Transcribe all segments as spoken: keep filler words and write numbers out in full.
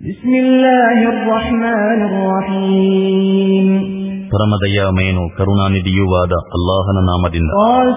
ಬಿಸ್ಮಿಲ್ಲಾಹಿರ್ ರಹ್ಮಾನಿರ್ ರಹೀಮ್. ಪರಮದಯಾಮಯನು ಕರುಣಾನಿಧಿಯುವಾದ ಅಲ್ಲಾಹನ ನಾಮದಿಂದ.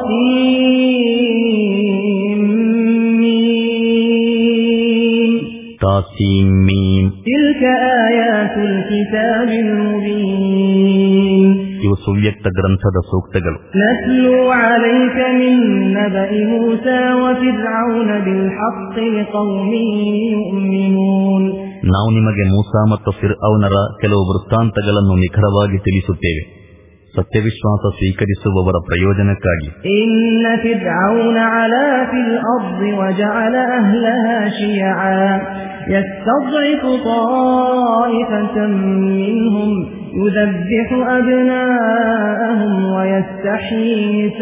ತಾಸೀಮ್ ಮೀಮ್. ತಿಲ್ಕ ಆಯಾತುಲ್ ಕಿತಾಬಿಲ್ ಮುಬೀನ್. ಇವು ಸುವ್ಯಕ್ತ ಗ್ರಂಥದ ಸೂಕ್ತಗಳು. ನತ್ಲು ಅಲೈಕ ಮಿನ್ ನಬಇ ಮೂಸಾ ವ ಫಿರ್ಔನ ಬಿಲ್ ಹಕ್ಕಿ ಲಿಕೌಮಿನ್ ಯುಮಿನೂನ್. ನಾವು ನಿಮಗೆ ಮೂಸಾ ಮತ್ತು ಫಿರ್ಔನರ ಕೆಲವು ವೃತ್ತಾಂತಗಳನ್ನು ನಿಖರವಾಗಿ ತಿಳಿಸುತ್ತೇವೆ, ಸತ್ಯವಿಶ್ವಾಸ ಸ್ವೀಕರಿಸುವವರ ಪ್ರಯೋಜನಕ್ಕಾಗಿ. ಇನ್ನ ಫಿರ್ಔನ ಅಲಾ ಫಿಲ್ ಅರ್ದಿ ವಜಅಲ ಅಹ್ಲಹಾ ಶಿಯಅ ಯಸ್ತದ್ಇಫು ತಾಯಿಫತನ್ ಮಿನ್ಹುಂ ಯುದಬ್ಬಿಹು ಅಬ್ನಾಅಹುಂ ವಯಸ್ತಹ್ಯೀ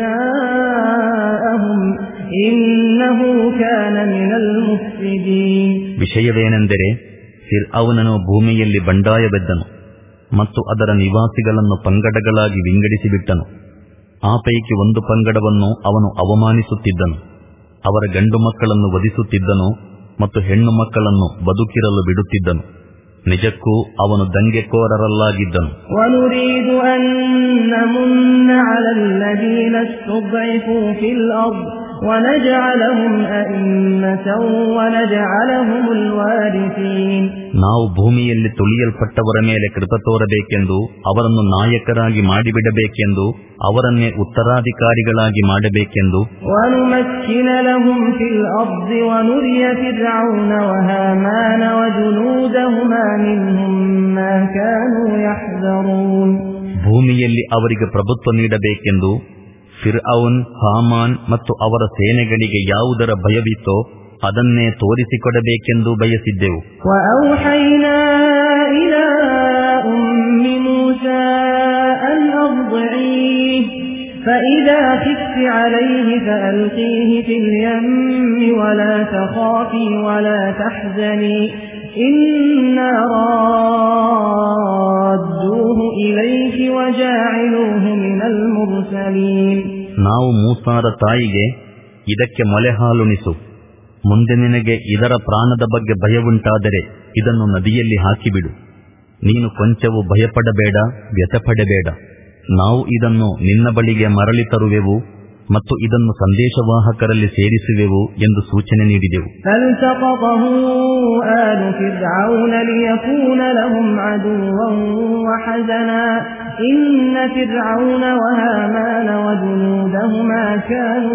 ನಿಸಾಅಹುಂ ಇನ್ನಹು ಕಾನ ಮಿನಲ್ ಮುಫ್ಸಿದೀನ್. ವಿಷಯವೇನೆಂದರೆ, ಫಿರ್ಔನನು ಭೂಮಿಯಲ್ಲಿ ಬಂಡಾಯವೆದ್ದನು ಮತ್ತು ಅದರ ನಿವಾಸಿಗಳನ್ನು ಪಂಗಡಗಳಾಗಿ ವಿಂಗಡಿಸಿಬಿಟ್ಟನು. ಆ ಪೈಕಿ ಒಂದು ಪಂಗಡವನ್ನು ಅವನು ಅವಮಾನಿಸುತ್ತಿದ್ದನು, ಅವರ ಗಂಡು ಮಕ್ಕಳನ್ನು ವಧಿಸುತ್ತಿದ್ದನು ಮತ್ತು ಹೆಣ್ಣು ಮಕ್ಕಳನ್ನು ಬದುಕಿರಲು ಬಿಡುತ್ತಿದ್ದನು. ನಿಜಕ್ಕೂ ಅವನು ದಂಗೆಕೋರರಲ್ಲಾಗಿದ್ದನು. ವನುರೀದು ಅನ್ ನಮುನ್ನ ಅಲಲ್ಲದೀನ ಇಸ್ತುದ್ಇಫೂ ಫಿಲ್ ಅರ್ದ್ ವನಜಅಲಹುಂ ಅಇಮ್ಮತನ್ ವನಜಅಲಹುಮುಲ್ ವಾರಿಸೀನ್. ನಾವು ಭೂಮಿಯಲ್ಲಿ ತುಳಿಯಲ್ಪಟ್ಟವರ ಮೇಲೆ ಕೃಪೆ ತೋರಬೇಕೆಂದು, ಅವರನ್ನು ನಾಯಕರಾಗಿ ಮಾಡಿಬಿಡಬೇಕೆಂದು, ಅವರನ್ನೇ ಉತ್ತರಾಧಿಕಾರಿಗಳಾಗಿ ಮಾಡಬೇಕೆಂದು. ವನುಮಕ್ಕಿನ ಲಹುಂ ಫಿಲ್ ಅರ್ದಿ ವನುರಿಯ ಫಿರ್ಔನ ವಹಾಮಾನ ವಜುನೂದಹುಮಾ ಮಿನ್ಹುಂ ಮಾ ಕಾನೂ ಯಹ್ಜರೂನ್. ಭೂಮಿಯಲ್ಲಿ ಅವರಿಗೆ ಪ್ರಭುತ್ವ ನೀಡಬೇಕೆಂದು ಫಿರ್ಔನ್, ಹಾಮಾನ್ ಮತ್ತು ಅವರ ಸೇನೆಗಳಿಗೆ ಯಾವುದರ ಭಯವಿತ್ತೋ ಅದನ್ನೇ ತೋರಿಸಿಕೊಡಬೇಕೆಂದು ಬಯಸಿದ್ದೆವು. ವಔಹೈನಾ ಇಲಾ ಉಮ್ಮಿ ಮೂಸಾ ಅನ್ ಅರ್ದಿಈಹ್ ಫಇದಾ ಖಿಫ್ತಿ ಅಲೈಹಿ ಫಅಲ್ಕೀಹಿ ಫಿಲ್ ಯಮ್ಮಿ ವಲಾ ತಖಾಫಿ ವಲಾ ತಹ್ಜನಿ ಇನ್ನಾ ರಾದ್ದೂಹು ಇಲೈಕಿ ವಜಾಇಲೂಹು ಮಿನಲ್ ಮುರ್ಸಲೀನ್. ನಾವು ಮೂಸಾರ ತಾಯಿಗೆ, ಇದಕ್ಕೆ ಮೊಲೆ ಹಾಲುಣಿಸು, ಮುಂದೆ ನಿನಗೆ ಇದರ ಪ್ರಾಣದ ಬಗ್ಗೆ ಭಯವುಂಟಾದರೆ ಇದನ್ನು ನದಿಯಲ್ಲಿ ಹಾಕಿಬಿಡು, ನೀನು ಕೊಂಚವೂ ಭಯಪಡಬೇಡ, ವ್ಯಥಪಡಬೇಡ, ನಾವು ಇದನ್ನು ನಿನ್ನ ಬಳಿಗೆ ಮರಳಿ ತರುವೆವು ಮತ್ತು ಇದನ್ನು ಸಂದೇಶವಾಹಕರಲ್ಲಿ ಸೇರಿಸುವೆವು ಎಂದು ಸೂಚನೆ ನೀಡಿದೆವು. ಫಲ್ತಖತಹು ಆಲು ಫಿರ್ಔನ ಲಿಯಕೂನ ಲಹುಂ ಅದುವ್ವನ್ ವಹಜನಾ ಇನ್ನ ಫಿರ್ಔನ ವಹಾಮಾನ ವಜುನೂದಹುಮಾ ಕಾನೂ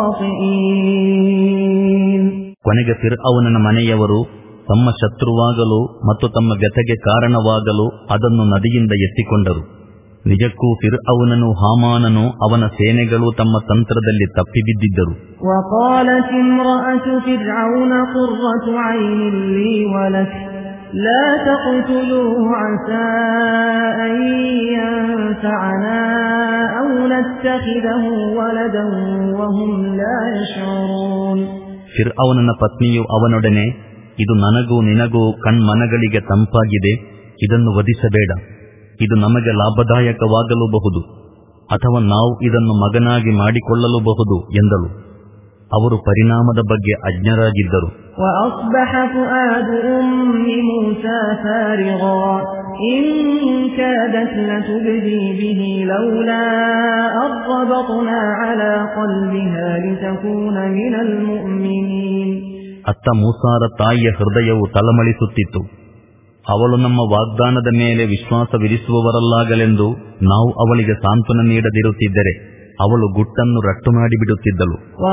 ಖಾತಿഈನ್. ಕೊನೆಗೆ ಫಿರ್ಔನನ ಮನೆಯವರು ತಮ್ಮ ಶತ್ರುವಾಗಲು ಮತ್ತು ತಮ್ಮ ವ್ಯಥೆಗೆ ಕಾರಣವಾಗಲು ಅದನ್ನು ನದಿಯಿಂದ ಎತ್ತಿಕೊಂಡರು. ನಿಜಕ್ಕೂ ಫಿರ್ಔನನು, ಹಾಮಾನನು, ಅವನ ಸೇನೆಗಳು ತಮ್ಮ ತಂತ್ರದಲ್ಲಿ ತಪ್ಪಿಬಿದ್ದಿದ್ದರು. ವಕಾಲತ್ ಇಮ್ರಅತು ಫಿರ್ಔನ ಕುರ್ರತು ಐನಿನ್ ಲೀ ವಲಕ್ ಲಾ ತಖ್ತುಲೂಹು ಅಸಾ ಅನ್ ಯನ್ಫಅನಾ ಔ ನತ್ತಖಿದಹು ವಲದನ್ ವಹುಂ ಲಾ ಯಶ್ಉರೂನ್. ಫಿರ್ಔನನ ಪತ್ನಿಯು ಅವನೊಡನೆ, ಇದು ನನಗೂ ನಿನಗೂ ಕಣ್ಮನಗಳಿಗೆ ತಂಪಾಗಿದೆ, ಇದನ್ನು ವಧಿಸಬೇಡ, ಇದು ನಮಗೆ ಲಾಭದಾಯಕವಾಗಲೂಬಹುದು ಅಥವಾ ನಾವು ಇದನ್ನು ಮಗನಾಗಿ ಮಾಡಿಕೊಳ್ಳಲೂಬಹುದು ಎಂದಳು. ಅವರು ಪರಿಣಾಮದ ಬಗ್ಗೆ ಅಜ್ಞರಾಗಿದ್ದರು. وأصبح فؤاد أم موسى فارغا إن كادت لتبدي به لولا أن ربطنا على قلبها لتكون من المؤمنين. ಅತ್ತ ಮೂಸಾರ ತಾಯಿಯ ಹೃದಯವು ತಳಮಳಿಸುತ್ತಿತ್ತು. ಅವಳು ನಮ್ಮ ವಾಗ್ದಾನದ ಮೇಲೆ ವಿಶ್ವಾಸವಿರಿಸುವವರಲ್ಲಾಗಲೆಂದು ನಾವು ಅವಳಿಗೆ ಸಾಂತ್ವನ ನೀಡದಿರುತ್ತಿದ್ದರೆ ಅವಳು ಗುಟ್ಟನ್ನು ರಟ್ಟು ಮಾಡಿಬಿಡುತ್ತಿದ್ದಳು.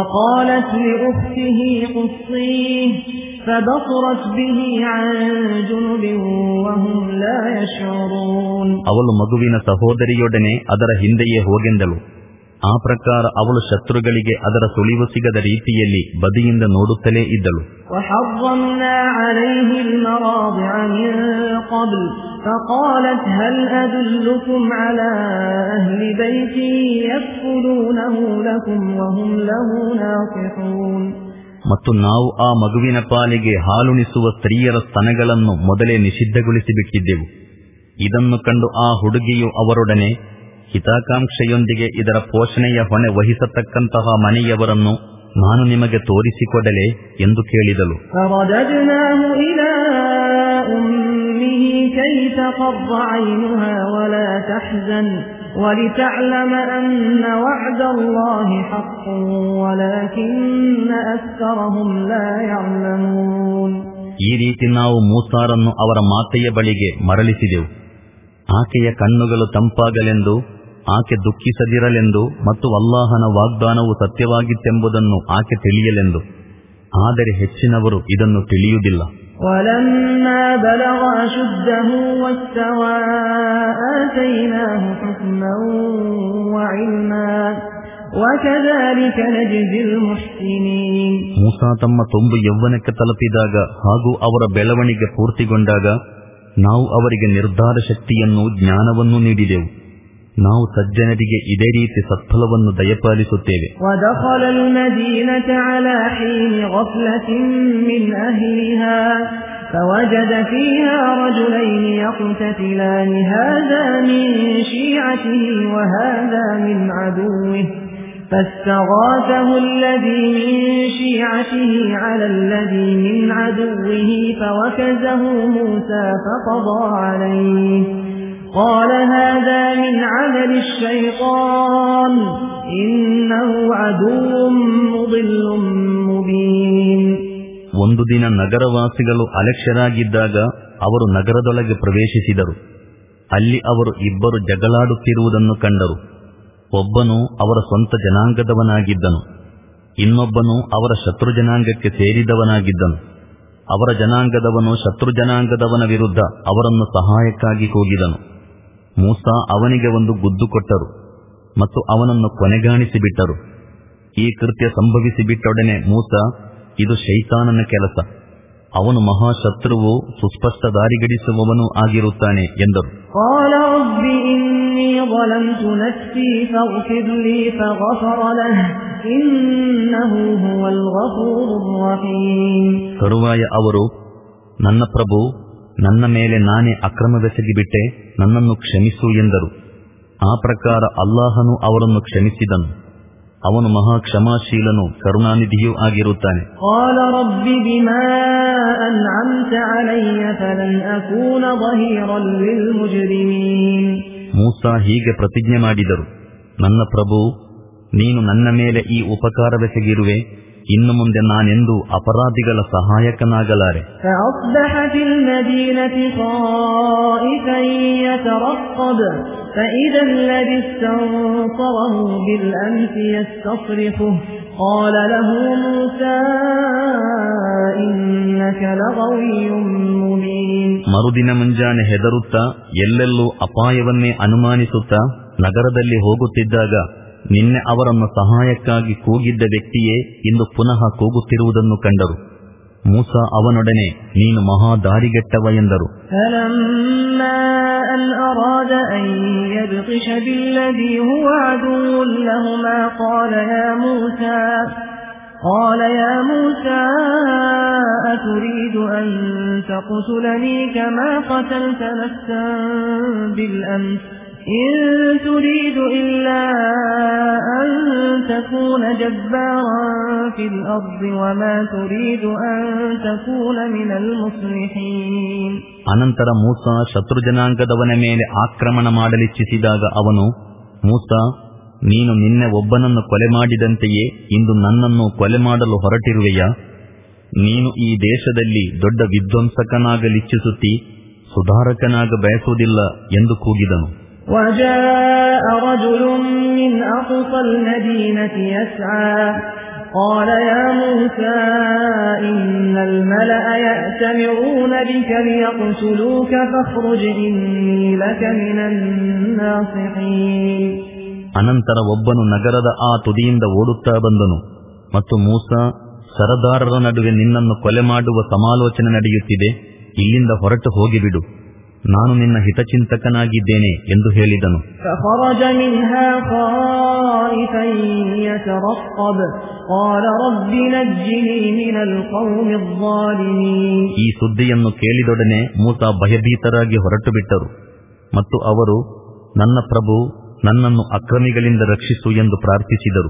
ಅವಳು ಮಗುವಿನ ಸಹೋದರಿಯೊಡನೆ ಅದರ ಹಿಂದೆಯೇ ಹೋಗೆಂದಳು. ಆ ಪ್ರಕಾರ ಅವಳು ಶತ್ರುಗಳಿಗೆ ಅದರ ಸುಳಿವು ಸಿಗದ ರೀತಿಯಲ್ಲಿ ಬದಿಯಿಂದ ನೋಡುತ್ತಲೇ ಇದ್ದಳು. ಮತ್ತು ನಾವು ಆ ಮಗುವಿನ ಪಾಲಿಗೆ ಹಾಲುಣಿಸುವ ಸ್ತ್ರೀಯರ ಸ್ತನಗಳನ್ನು ಮೊದಲೇ ನಿಷಿದ್ಧಗೊಳಿಸಿಬಿಟ್ಟಿದ್ದೆವು. ಇದನ್ನು ಕಂಡು ಆ ಹುಡುಗಿಯು ಅವರೊಡನೆ, ಹಿತಾಕಾಂಕ್ಷೆಯೊಂದಿಗೆ ಇದರ ಪೋಷಣೆಯ ಹೊಣೆ ವಹಿಸತಕ್ಕಂತಹ ಮನೆಯವರನ್ನು ನಾನು ನಿಮಗೆ ತೋರಿಸಿಕೊಡಲೆ ಎಂದು ಕೇಳಿದಳು. فرددناه إلى أمه تقر عينها ولا تحزن ولتعلم أن وعد الله حق ولكن أكثرهم لا يعلمون. ಈ ರೀತಿ ನಾವು ಮೂಸಾರನ್ನು ಅವರ ಮಾತೆಯ ಬಳಿಗೆ ಮರಳಿಸಿದೆವು. ಆಕೆಯ ಕಣ್ಣುಗಳು ತಂಪಾಗಲೆಂದು, ಆಕೆ ದುಃಖಿಸದಿರಲೆಂದು ಮತ್ತು ಅಲ್ಲಾಹನ ವಾಗ್ದಾನವು ಸತ್ಯವಾಗಿತ್ತೆಂಬುದನ್ನು ಆಕೆ ತಿಳಿಯಲೆಂದು. ಆದರೆ ಹೆಚ್ಚಿನವರು ಇದನ್ನು ತಿಳಿಯುವುದಿಲ್ಲ. وَلَمَّا بَلَغَ أَشُدَّهُ وَاسْتَوَى آتَيْنَاهُ حُكْمًا وَعِلْمًا وَكَذَلِكَ نَجْزِي الْمُحْسِنِينَ. ಮೂಸಾ ತಮ್ಮ ತುಂಬು ಯೌವನಕ್ಕೆ ತಲುಪಿದಾಗ ಹಾಗೂ ಅವರ ಬೆಳವಣಿಗೆ ಪೂರ್ತಿಗೊಂಡಾಗ ನಾವು ಅವರಿಗೆ ನಿರ್ಧಾರ ಶಕ್ತಿಯನ್ನು, ಜ್ಞಾನವನ್ನು ನೀಡಿದೆವು. ನಾವು ಸಜ್ಜನರಿಗೆ ಇದೇ ರೀತಿ ಸತ್ಫಲವನ್ನು ದಯಪಾಲಿಸುತ್ತೇವೆ. وَدَخَلَ الْمَدِينَةَ عَلَى حِينِ غَفْلَةٍ مِّنْ أَهْلِهَا فَوَجَدَ فِيهَا رَجُلَيْنِ يَقْتَتِلَانِ هَذَا مِنْ شِيعَتِهِ وَهَذَا مِنْ عَدُوِّهِ فَاسْتَغَاثَهُ الَّذِي مِنْ شِيعَتِهِ عَلَى الَّذِي مِنْ عَدُوِّهِ فَوَكَزَهُ مُوسَى فَقَضَى عَلَيْهِ قال هذا من عمل الشيطان إنه عدو مضل مبين. ಒಂದು ದಿನ ನಗರವಾಸಿಗಳು ಅಲಕ್ಷ್ಯರಾಗಿದ್ದಾಗ ಅವರು ನಗರದೊಳಗೆ ಪ್ರವೇಶಿಸಿದರು. ಅಲ್ಲಿ ಅವರು ಇಬ್ಬರು ಜಗಳಾಡುತ್ತಿರುವುದನ್ನು ಕಂಡರು. ಒಬ್ಬನು ಅವರ ಸ್ವಂತ ಜನಾಂಗದವನಾಗಿದ್ದನು, ಇನ್ನೊಬ್ಬನು ಅವರ ಶತ್ರು ಜನಾಂಗಕ್ಕೆ ಸೇರಿದವನಾಗಿದ್ದನು. ಅವರ ಜನಾಂಗದವನು ಶತ್ರು ಜನಾಂಗದವನ ವಿರುದ್ಧ ಅವರನ್ನು ಸಹಾಯಕ್ಕಾಗಿ ಕೂಗಿದನು. ಮೂಸಾ ಅವನಿಗೆ ಒಂದು ಗುದ್ದು ಕೊಟ್ಟರು ಮತ್ತು ಅವನನ್ನು ಕೊನೆಗಾಣಿಸಿಬಿಟ್ಟರು. ಈ ಕೃತ್ಯ ಸಂಭವಿಸಿಬಿಟ್ಟೊಡನೆ ಮೂಸಾ, ಇದು ಶೈತಾನನ ಕೆಲಸ, ಅವನು ಮಹಾಶತ್ರುವು, ಸುಸ್ಪಷ್ಟ ದಾರಿಗಡಿಸುವವನೂ ಆಗಿರುತ್ತಾನೆ ಎಂದರು. ತರುವಾಯ ಅವರು, ನನ್ನ ಪ್ರಭು, ನನ್ನ ಮೇಲೆ ನಾನೇ ಅಕ್ರಮವೆಸಗಿಬಿಟ್ಟೆ, ನನ್ನನ್ನು ಕ್ಷಮಿಸು ಎಂದರು. ಆ ಪ್ರಕಾರ ಅಲ್ಲಾಹನು ಅವರನ್ನು ಕ್ಷಮಿಸಿದನು. ಅವನು ಮಹಾ ಕ್ಷಮಾಶೀಲನು, ಕರುಣಾನಿಧಿಯೂ ಆಗಿರುತ್ತಾನೆ. ಮೂಸಾ ಹೀಗೆ ಪ್ರತಿಜ್ಞೆ ಮಾಡಿದರು, ನನ್ನ ಪ್ರಭು, ನೀನು ನನ್ನ ಮೇಲೆ ಈ ಉಪಕಾರವೆಸಗಿರುವೆ, ಇನ್ನು ಮುಂದೆ ನಾನೆಂದೂ ಅಪರಾಧಿಗಳ ಸಹಾಯಕನಾಗಲಾರೆ. ಮರುದಿನ ಮುಂಜಾನೆ ಹೆದರುತ್ತಾ, ಎಲ್ಲೆಲ್ಲೂ ಅಪಾಯವನ್ನೇ ಅನುಮಾನಿಸುತ್ತಾ ನಗರದಲ್ಲಿ ಹೋಗುತ್ತಿದ್ದಾಗ ನಿನ್ನೆ ಅವರನ್ನು ಸಹಾಯಕ್ಕಾಗಿ ಕೂಗಿದ್ದ ವ್ಯಕ್ತಿಯೇ ಇಂದು ಪುನಃ ಕೂಗುತ್ತಿರುವುದನ್ನು ಕಂಡರು. ಮೂಸಾ ಅವನೊಡನೆ, ನೀನು ಮಹಾ ದಾರಿಗೆಟ್ಟವ ಎಂದರು. قال يا موسى أتريد أن تقتلني كما قتلت نفسا بالأمس إن تريد إلا أن تكون جبارا في الأرض وما تريد أن تكون من المصلحين. ಅನಂತರ ಮೂಸಾ ಶತ್ರು ಜನಾಂಗದವನ ಮೇಲೆ ಆಕ್ರಮಣ ಮಾಡಲಿಚ್ಛಿಸಿದಾಗ ಅವನು, ಮೂಸಾ, ನೀನು ನಿನ್ನೆ ಒಬ್ಬನನ್ನು ಕೊಲೆ ಮಾಡಿದಂತೆಯೇ ಇಂದು ನನ್ನನ್ನು ಕೊಲೆ ಮಾಡಲು ಹೊರಟಿರುವೆಯಾ? ನೀನು ಈ ದೇಶದಲ್ಲಿ ದೊಡ್ಡ ವಿಧ್ವಂಸಕನಾಗಲಿಚ್ಛಿಸುತ್ತಿ, ಸುಧಾರಕನಾಗ ಬಯಸುವುದಿಲ್ಲ ಎಂದು ಕೂಗಿದನು. وجاء رجل من أقصى المدينة يسعى قال يا موسى إن الملأ يأتمرون بك ليقتلوك فاخرج إني لك من الناصحين. ಅನಂತರ ಒಬ್ಬನು ನಗರದ ಆ ತುದಿಯಿಂದ ಓಡುತ್ತಾ ಬಂದನು ಮತ್ತು ಮೂಸಾ, ಸರದಾರರ ನಡುವೆ ನಿನ್ನನ್ನು ಕೊಲೆ ಮಾಡುವ ಸಮಾಲೋಚನೆ ನಡೆಯುತ್ತಿದೆ, ಇಲ್ಲಿಂದ ಹೊರಟು ಹೋಗಿಬಿಡು, ನಾನು ನಿನ್ನ ಹಿತಚಿಂತಕನಾಗಿದ್ದೇನೆ ಎಂದು ಹೇಳಿದನು. ಈ ಸುದ್ದಿಯನ್ನು ಕೇಳಿದೊಡನೆ ಮೂಸಾ ಭಯಭೀತರಾಗಿ ಹೊರಟು ಬಿಟ್ಟರು ಮತ್ತು ಅವರು, ನನ್ನ ಪ್ರಭು, ನನ್ನನ್ನು ಅಕ್ರಮಿಗಳಿಂದ ರಕ್ಷಿಸು ಎಂದು ಪ್ರಾರ್ಥಿಸಿದರು.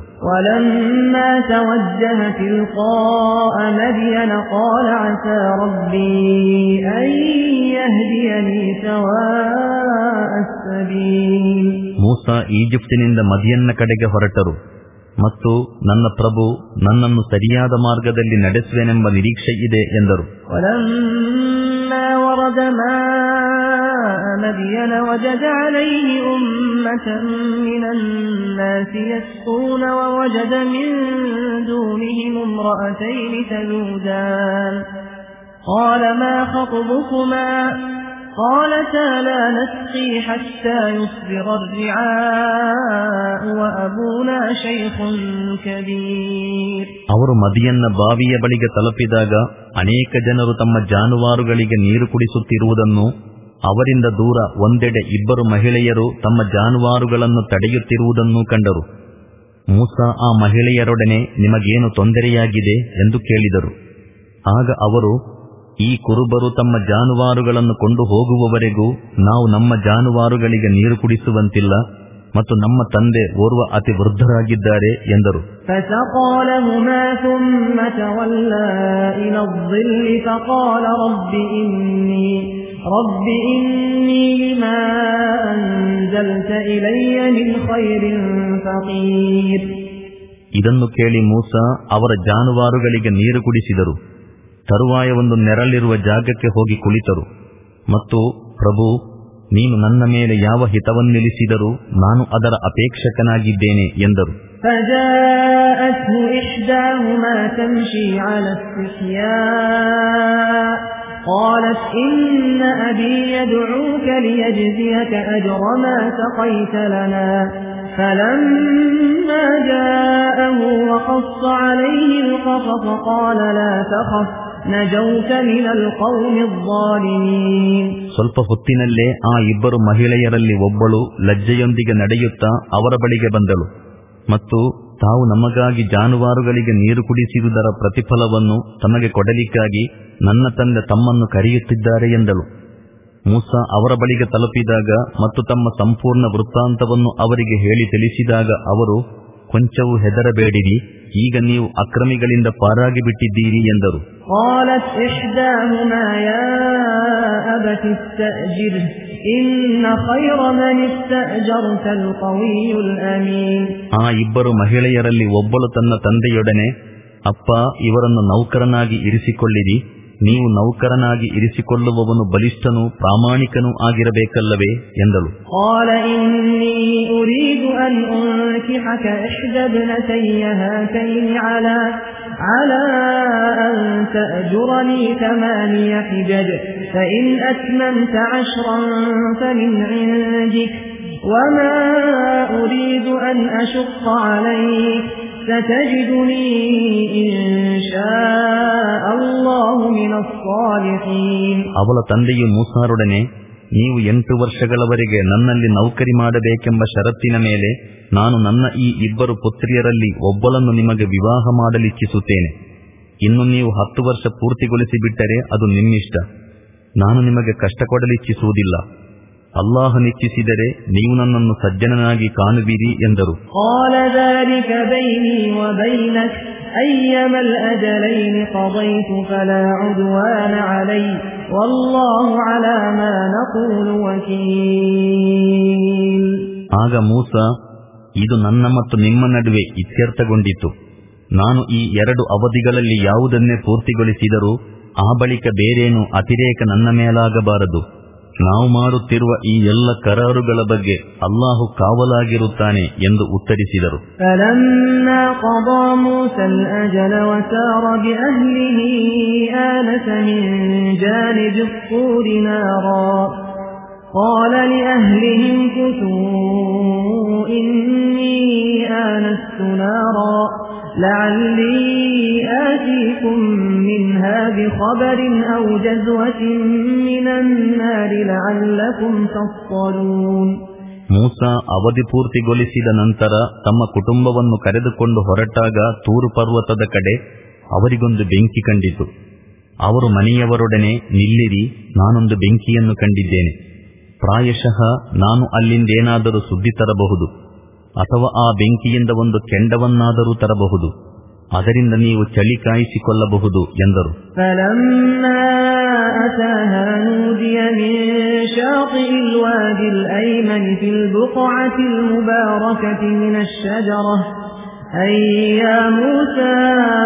ಈ ليهديني سواء السبيل. ಮೂಸಾ ಈಜಿಪ್ಟಿನಿಂದ ಮದಿಯನ್ನ ಕಡೆಗೆ ಹೊರಟರು ಮತ್ತು ನನ್ನ ಪ್ರಭು ನನ್ನನ್ನು ಸರಿಯಾದ ಮಾರ್ಗದಲ್ಲಿ ನಡೆಸುವೆನೆಂಬ ನಿರೀಕ್ಷೆ ಇದೆ ಎಂದರು. ولما ورد ماء مدين وجد عليه أمة من الناس يسقون ووجد من دونهم امرأتين تذودان قال ما خطبكما قالتا لا نسقي حتى يصدر الرعاء وأبونا شيخ كبير. ಅವರು ಮದಿಯನ್ನ ಬಾವಿಯ ಬಳಿಗೆ ತಲುಪಿದಾಗ ಅನೇಕ ಜನರು ತಮ್ಮ ಜಾನುವಾರುಗಳಿಗೆ ನೀರು ಕುಡಿಸುತ್ತಿರುವುದನ್ನು, ಅವರಿಂದ ದೂರ ಒಂದೆಡೆ ಇಬ್ಬರು ಮಹಿಳೆಯರು ತಮ್ಮ ಜಾನುವಾರುಗಳನ್ನು ತಡೆಯುತ್ತಿರುವುದನ್ನು ಕಂಡರು. ಮೂಸಾ ಆ ಮಹಿಳೆಯರೊಡನೆ ನಿಮಗೇನು ತೊಂದರೆಯಾಗಿದೆ ಎಂದು ಕೇಳಿದರು. ಆಗ ಅವರು, ಈ ಕುರುಬರು ತಮ್ಮ ಜಾನುವಾರುಗಳನ್ನು ಕೊಂಡು ಹೋಗುವವರೆಗೂ ನಾವು ನಮ್ಮ ಜಾನುವಾರುಗಳಿಗೆ ನೀರು ಕುಡಿಸುವಂತಿಲ್ಲ ಮತ್ತು ನಮ್ಮ ತಂದೆ ಓರ್ವ ಅತಿ ವೃದ್ಧರಾಗಿದ್ದಾರೆ ಎಂದರು. ಇದನ್ನು ಕೇಳಿ ಮೂಸಾ ಅವರ ಜಾನುವಾರುಗಳಿಗೆ ನೀರು ಕುಡಿಸಿದರು. ತರುವಾಯ ಒಂದು ನೆರಳಿರುವ ಜಾಗಕ್ಕೆ ಹೋಗಿ ಕುಳಿತರು ಮತ್ತು ಪ್ರಭು, ನೀನು ನನ್ನ ಮೇಲೆ ಯಾವ ಹಿತವನ್ನಿಳಿಸಿದರೂ ನಾನು ಅದರ ಅಪೇಕ್ಷಕನಾಗಿದ್ದೇನೆ ಎಂದರು. قالت إن أبي يدعوك ليجزيك أجر ما سقيت لنا فلما جاءه وقص عليه القصص قال لا تخف نجوت من القوم الظالمين. ಸ್ವಲ್ಪ ಹೊತ್ತಿನಲ್ಲೇ ಆ ಇಬ್ಬರು ಮಹಿಳೆಯರಲ್ಲಿ ಒಬ್ಬಳು ಲಜ್ಜೆಯೊಂದಿಗೆ ನಡೆಯುತ್ತಾ ಅವರ ಬಳಿಗೆ ಬಂದಳು ಮತ್ತು ತಾವು ನಮಗಾಗಿ ಜಾನುವಾರುಗಳಿಗೆ ನೀರು ಕುಡಿಸಿರುವುದರ ಪ್ರತಿಫಲವನ್ನು ತಮಗೆ ಕೊಡಲಿಕ್ಕಾಗಿ ನನ್ನ ತಂದೆ ತಮ್ಮನ್ನು ಕರೆಯುತ್ತಿದ್ದಾರೆ ಎಂದಳು. ಮೂಸಾ ಅವರ ಬಳಿಗೆ ತಲುಪಿದಾಗ ಮತ್ತು ತಮ್ಮ ಸಂಪೂರ್ಣ ವೃತ್ತಾಂತವನ್ನು ಅವರಿಗೆ ಹೇಳಿ ತಿಳಿಸಿದಾಗ ಅವರು, ಕೊಂಚವೂ ಹೆದರಬೇಡಿರಿ, ಈಗ ನೀವು ಅಕ್ರಮಿಗಳಿಂದ ಪಾರಾಗಿ ಬಿಟ್ಟಿದ್ದೀರಿ ಎಂದರು. ಆ ಇಬ್ಬರು ಮಹಿಳೆಯರಲ್ಲಿ ಒಬ್ಬಳು ತನ್ನ ತಂದೆಯೊಡನೆ, ಅಪ್ಪ, ಇವರನ್ನು ನೌಕರನಾಗಿ ಇರಿಸಿಕೊಳ್ಳಿರಿ, ನೀವು ನೌಕರನಾಗಿ ಇರಿಸಿಕೊಳ್ಳುವವನು ಬಲಿಷ್ಠನೂ ಪ್ರಾಮಾಣಿಕನೂ ಆಗಿರಬೇಕಲ್ಲವೇ ಎಂದಳು. وما أريد أن أشق عليك ستجدني إن شاء الله من الصالحين. ಅವಳ ತಂದೆಯು ಮೂಸಾರೊಡನೆ, ನೀವು ಎಂಟು ವರ್ಷಗಳವರೆಗೆ ನನ್ನಲ್ಲಿ ನೌಕರಿ ಮಾಡಬೇಕೆಂಬ ಷರತ್ತಿನ ಮೇಲೆ ನಾನು ನನ್ನ ಈ ಇಬ್ಬರು ಪುತ್ರಿಯರಲ್ಲಿ ಒಬ್ಬಳನ್ನು ನಿಮಗೆ ವಿವಾಹ ಮಾಡಲಿಚ್ಛಿಸುತ್ತೇನೆ. ಇನ್ನು ನೀವು ಹತ್ತು ವರ್ಷ ಪೂರ್ತಿಗೊಳಿಸಿಬಿಟ್ಟರೆ ಅದು ನಿಮ್ಮಿಷ್ಟ. ನಾನು ನಿಮಗೆ ಕಷ್ಟ ಕೊಡಲಿಚ್ಛಿಸುವುದಿಲ್ಲ. ಅಲ್ಲಾಹನಿಚ್ಛಿಸಿದರೆ ನೀವು ನನ್ನನ್ನು ಸಜ್ಜನನಾಗಿ ಕಾಣುವಿರಿ ಎಂದರು. ಆಗ ಮೂಸಾ, ಇದು ನನ್ನ ಮತ್ತು ನಿಮ್ಮ ನಡುವೆ ಇತ್ಯರ್ಥಗೊಂಡಿತು. ನಾನು ಈ ಎರಡು ಅವಧಿಗಳಲ್ಲಿ ಯಾವುದನ್ನೇ ಪೂರ್ತಿಗೊಳಿಸಿದರೂ ಆ ಬಳಿಕ ಬೇರೇನು ಅತಿರೇಕ ನನ್ನ ಮೇಲಾಗಬಾರದು. ನಾವು ಮಾಡುತ್ತಿರುವ ಈ ಎಲ್ಲ ಕರಾರುಗಳ ಬಗ್ಗೆ ಅಲ್ಲಾಹು ಕಾವಲಾಗಿರುತ್ತಾನೆ ಎಂದು ಉತ್ತರಿಸಿದರು. قال لأهلهم كثوا إني آنست نارا لعلي آتيكم منها بخبر أو جزوة من النار لعلكم تصطلون. ಮೂಸಾ ಅವಧಿ ಪೂರ್ತಿಗೊಳಿಸಿದ ನಂತರ ತಮ್ಮ ಕುಟುಂಬವನ್ನು ಕರೆದುಕೊಂಡು ಹೊರಟಾಗ ತೂರು ಪರ್ವತದ ಕಡೆ ಅವರಿಗೊಂದು ಬೆಂಕಿ ಕಂಡಿತು. ಅವರು ಮನೆಯವರೊಡನೆ, ನಿಲ್ಲಿರಿ, ನಾನೊಂದು ಬೆಂಕಿಯನ್ನು ಕಂಡಿದ್ದೇನೆ. ಪ್ರಾಯಶಃ ನಾನು ಅಲ್ಲಿಂದೇನಾದರೂ ಸುದ್ದಿ ತರಬಹುದು ಅಥವಾ ಆ ಬೆಂಕಿಯಿಂದ ಒಂದು ಕೆಂಡವನ್ನಾದರೂ ತರಬಹುದು. ಅದರಿಂದ ನೀವು ಚಳಿ ಕಾಯಿಸಿಕೊಳ್ಳಬಹುದು ಎಂದರು. فلما أتاها نودي من شاطئ الوادي الأيمن في البقعة المباركة من الشجرة أي يا موسى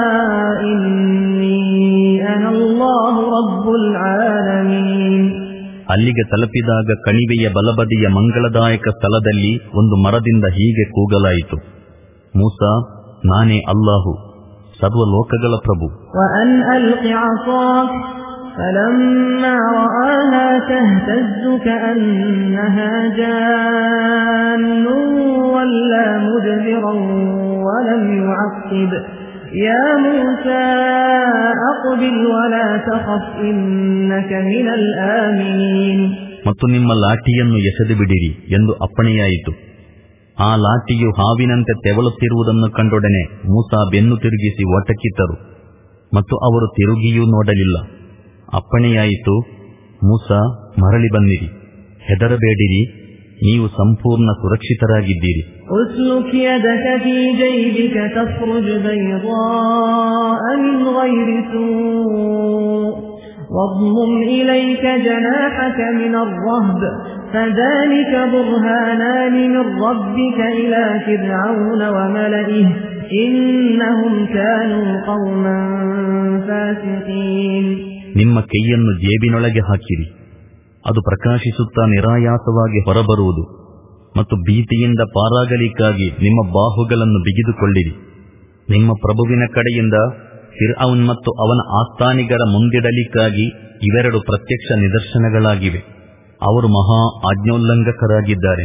إني أنا الله رب العالمين. ಅಲ್ಲಿಗೆ ತಲುಪಿದಾಗ ಕಣಿವೆಯ ಬಲಬದಿಯ ಮಂಗಳದಾಯಕ ಸ್ಥಳದಲ್ಲಿ ಒಂದು ಮರದಿಂದ ಹೀಗೆ ಕೂಗಲಾಯಿತು, ಮೂಸಾ, ನಾನೇ ಅಲ್ಲಾಹು, ಸರ್ವ ಲೋಕಗಳ ಪ್ರಭು. وأن ألق عصاك فلما رآها تهتز كأنها جان ولا مدبرا ولم يعقب يا موسى أقبل ولا تخف إنك من الآمنين. ಮತ್ತು ನಿಮ್ಮ ಲಾಠಿಯನ್ನು ಎಸೆದು ಬಿಡಿರಿ ಎಂದು ಅಪ್ಪಣೆಯಾಯಿತು. ಆ ಲಾಠಿಯು ಹಾವಿನಂತೆ ತೆವಳುತ್ತಿರುವುದನ್ನು ಕಂಡೊಡನೆ ಮೂಸಾ ಬೆನ್ನು ತಿರುಗಿಸಿ ಓಟಕ್ಕಿತ್ತರು ಮತ್ತು ಅವರು ತಿರುಗಿಯೂ ನೋಡಲಿಲ್ಲ. ಅಪ್ಪಣೆಯಾಯಿತು, ಮೂಸಾ ಮರಳಿ ಬನ್ನಿರಿ, ಹೆದರಬೇಡಿರಿ, ನೀವು ಸಂಪೂರ್ಣ ಸುರಕ್ಷಿತರಾಗಿದ್ದೀರಿ. أسلك يدك في جيبك تخرج بيضاء من غير سوء واضمم إليك جناحك من الرهب فذلك برهانان من ربك إلى فرعون وملئه إنهم كانوا قوما فاسقين. ನಿಮ್ಮ ಕೈಯನ್ನು ಜೇಬಿನೊಳಗೆ ಹಾಕಿರಿ, ಅದು ಪ್ರಕಾಶಿಸುತ್ತಾ ನಿರಾಯಾಸವಾಗಿ ಹೊರಬರುವುದು, ಮತ್ತು ಭೀತಿಯಿಂದ ಪಾರಾಗಲಿಕ್ಕಾಗಿ ನಿಮ್ಮ ಬಾಹುಗಳನ್ನು ಬಿಗಿದುಕೊಳ್ಳಿರಿ. ನಿಮ್ಮ ಪ್ರಭುವಿನ ಕಡೆಯಿಂದ ಫಿರ್ಔನ್ ಮತ್ತು ಅವನ ಆಸ್ಥಾನಿಗರ ಮುಂದಿಡಲಿಕ್ಕಾಗಿ ಇವೆರಡು ಪ್ರತ್ಯಕ್ಷ ನಿದರ್ಶನಗಳಾಗಿವೆ. ಅವರು ಮಹಾ ಆಜ್ಞೋಲ್ಲಂಘಕರಾಗಿದ್ದಾರೆ.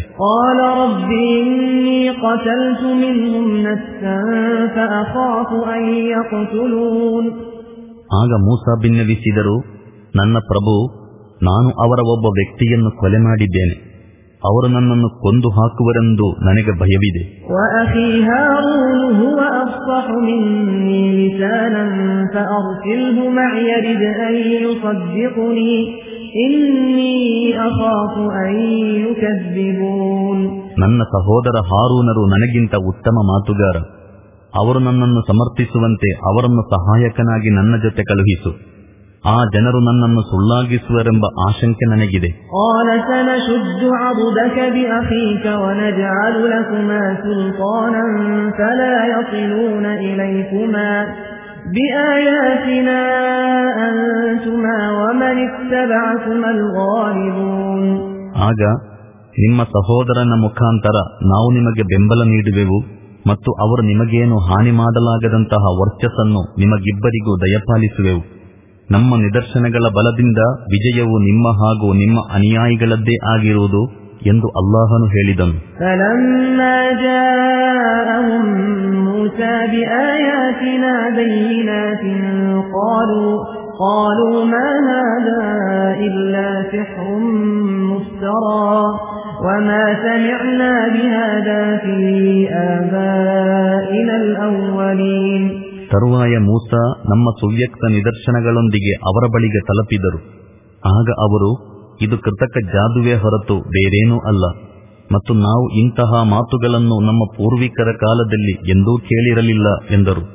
ಆಗ ಮೂಸಾ ಭಿನ್ನವಿಸಿದರು, ನನ್ನ ಪ್ರಭು, ನಾನು ಅವರ ಒಬ್ಬ ವ್ಯಕ್ತಿಯನ್ನು ಕೊಲೆ ಮಾಡಿದ್ದೇನೆ, ಅವರು ನನ್ನನ್ನು ಕೊಂದು ಹಾಕುವರೆಂದು ನನಗೆ ಭಯವಿದೆ. ನನ್ನ ಸಹೋದರ ಹಾರೂನರು ನನಗಿಂತ ಉತ್ತಮ ಮಾತುಗಾರ, ಅವರು ನನ್ನನ್ನು ಸಮರ್ಥಿಸುವಂತೆ ಅವರನ್ನು ಸಹಾಯಕನಾಗಿ ನನ್ನ ಜೊತೆ ಕಳುಹಿಸು. ಆ ಜನರು ನನ್ನನ್ನು ಸುಳ್ಳಾಗಿಸುವರೆಂಬ ಆಶಂಕೆ ನನಗಿದೆ. ಆಗ ನಿಮ್ಮ ಸಹೋದರನ ಮುಖಾಂತರ ನಾವು ನಿಮಗೆ ಬೆಂಬಲ ನೀಡುವೆವು ಮತ್ತು ಅವರು ನಿಮಗೇನು ಹಾನಿ ಮಾಡಲಾಗದಂತಹ ವರ್ಚಸ್ಸನ್ನು ನಿಮಗಿಬ್ಬರಿಗೂ ದಯಪಾಲಿಸುವೆವು. ನಮ್ಮ ನಿದರ್ಶನಗಳ ಬಲದಿಂದ ವಿಜಯವು ನಿಮ್ಮ ಹಾಗೂ ನಿಮ್ಮ ಅನುಯಾಯಿಗಳದ್ದೇ ಆಗಿರುವುದು ಎಂದು ಅಲ್ಲಾಹನು ಹೇಳಿದನು. ತರುವಾಯ ಮೂಸಾ ನಮ್ಮ ಸುವ್ಯಕ್ತ ನಿದರ್ಶನಗಳೊಂದಿಗೆ ಅವರ ಬಳಿಗೆ ತಲುಪಿದರು. ಆಗ ಅವರು, ಇದು ಕೃತಕ ಜಾದುವೇ ಹೊರತು ಬೇರೇನೂ ಅಲ್ಲ, ಮತ್ತು ನಾವು ಇಂತಹ ಮಾತುಗಳನ್ನು ನಮ್ಮ ಪೂರ್ವಿಕರ ಕಾಲದಲ್ಲಿ ಎಂದೂ ಕೇಳಿರಲಿಲ್ಲ ಎಂದರು.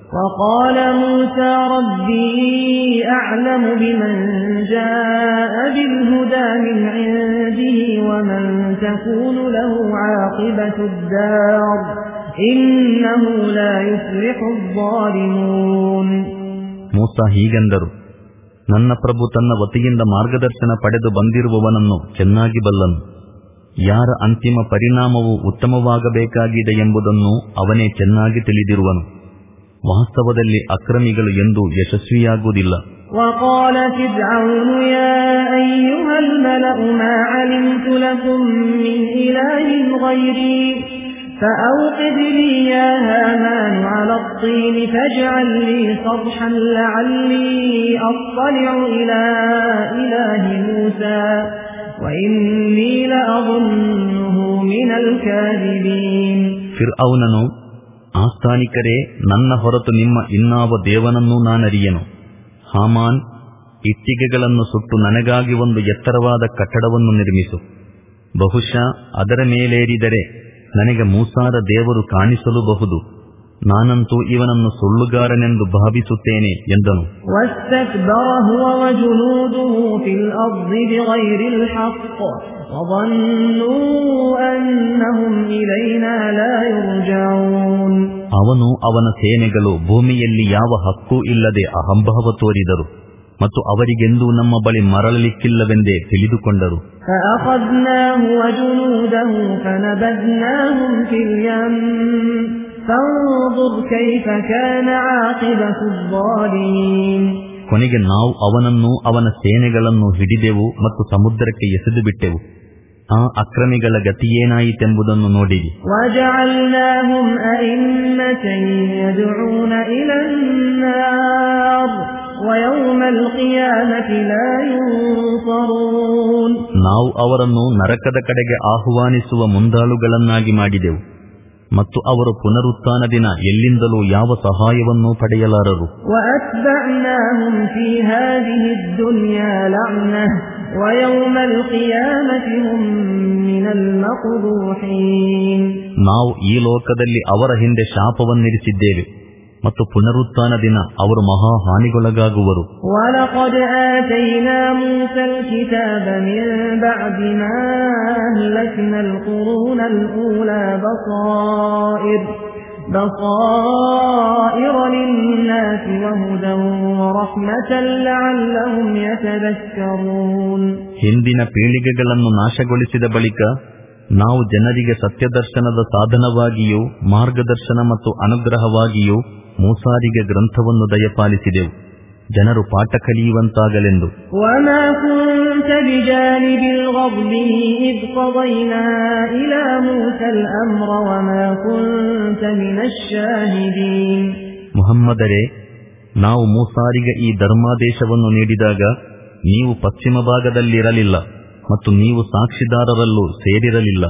ಮೂಸಾ ಹೀಗೆಂದರು, ನನ್ನ ಪ್ರಭು ತನ್ನ ವತಿಯಿಂದ ಮಾರ್ಗದರ್ಶನ ಪಡೆದು ಬಂದಿರುವವನನ್ನು ಚೆನ್ನಾಗಿ ಬಲ್ಲನು. ಯಾರ ಅಂತಿಮ ಪರಿಣಾಮವು ಉತ್ತಮವಾಗಬೇಕಾಗಿದೆ ಎಂಬುದನ್ನು ಅವನೇ ಚೆನ್ನಾಗಿ ತಿಳಿದಿರುವನು. ವಾಸ್ತವದಲ್ಲಿ ಅಕ್ರಮಿಗಳು ಎಂದೂ ಯಶಸ್ವಿಯಾಗುವುದಿಲ್ಲ. وقال فرعون يا أيها الملأ ما علمت لكم من إله غيري فأوقد لي يا هامان على الطين فاجعل لي صرحا لعلي أطلع إلى إله موسى وإني لأظنه من الكاذبين. ಫಿರ್ಔನನು, ಆಸ್ಥಾನಿಕರೇ, ನನ್ನ ಹೊರತು ನಿಮ್ಮ ಇನ್ನಾವ ದೇವನನ್ನೂ ನಾನರಿಯನು. ಹಾಮಾನ್, ಇಟ್ಟಿಗೆಗಳನ್ನು ಸುಟ್ಟು ನನಗಾಗಿ ಒಂದು ಎತ್ತರವಾದ ಕಟ್ಟಡವನ್ನು ನಿರ್ಮಿಸು. ಬಹುಶಃ ಅದರ ಮೇಲೇರಿದರೆ ನನಗೆ ಮೂಸಾರ ದೇವರು ಕಾಣಿಸಲುಬಹುದು. ನಾನಂತೂ ಇವನನ್ನು ಸುಳ್ಳುಗಾರನೆಂದು ಭಾವಿಸುತ್ತೇನೆ ಎಂದನು. ಅವನು ಅವನ ಸೇನೆಗಳು ಭೂಮಿಯಲ್ಲಿ ಯಾವ ಹಕ್ಕೂ ಇಲ್ಲದೆ ಅಹಂಭಾವ ತೋರಿದರು ಮತ್ತು ಅವರಿಗೆಂದೂ ನಮ್ಮ ಬಳಿ ಮರಳಲಿಕ್ಕಿಲ್ಲವೆಂದೇ ತಿಳಿದುಕೊಂಡರು. ಕೊನೆಗೆ ನಾವು ಅವನನ್ನು ಅವನ ಸೇನೆಗಳನ್ನು ಹಿಡಿದೆವು ಮತ್ತು ಸಮುದ್ರಕ್ಕೆ ಎಸೆದು ಬಿಟ್ಟೆವು. ಆ ಅಕ್ರಮಿಗಳ ಗತಿಯೇನಾಯಿತೆಂಬುದನ್ನು ನೋಡಿರಿ. ನಾವು ಅವರನ್ನು ನರಕದ ಕಡೆಗೆ ಆಹ್ವಾನಿಸುವ ಮುಂದಾಳುಗಳನ್ನಾಗಿ ಮಾಡಿದೆವು ಮತ್ತು ಅವರು ಪುನರುತ್ಥಾನ ದಿನ ಎಲ್ಲಿಂದಲೂ ಯಾವ ಸಹಾಯವನ್ನೂ ಪಡೆಯಲಾರರು. ನಾವು ಈ ಲೋಕದಲ್ಲಿ ಅವರ ಹಿಂದೆ ಶಾಪವನ್ನಿರಿಸಿದ್ದೇವೆ ಮತ್ತು ಪುನರುತ್ಥಾನ ದಿನ ಅವರು ಮಹಾ ಹಾನಿಗೊಳಗಾಗುವರು. ಹಿಂದಿನ ಪೀಳಿಗೆಗಳನ್ನು ನಾಶಗೊಳಿಸಿದ ಬಳಿಕ ನಾವು ಜನರಿಗೆ ಸತ್ಯದರ್ಶನದ ಸಾಧನವಾಗಿಯೂ ಮಾರ್ಗದರ್ಶನ ಮತ್ತು ಅನುಗ್ರಹವಾಗಿಯೂ ಮೂಸಾರಿಗೆ ಗ್ರಂಥವನ್ನು ದಯಪಾಲಿಸಿದೆವು, ಜನರು ಪಾಠ ಕಲಿಯುವಂತಾಗಲೆಂದು. ಮುಹಮ್ಮದರೇ, ನಾವು ಮೂಸಾರಿಗೆ ಈ ಧರ್ಮಾದೇಶವನ್ನು ನೀಡಿದಾಗ ನೀವು ಪಶ್ಚಿಮ ಭಾಗದಲ್ಲಿರಲಿಲ್ಲ ಮತ್ತು ನೀವು ಸಾಕ್ಷಿದಾರರಲ್ಲೂ ಸೇರಿರಲಿಲ್ಲ.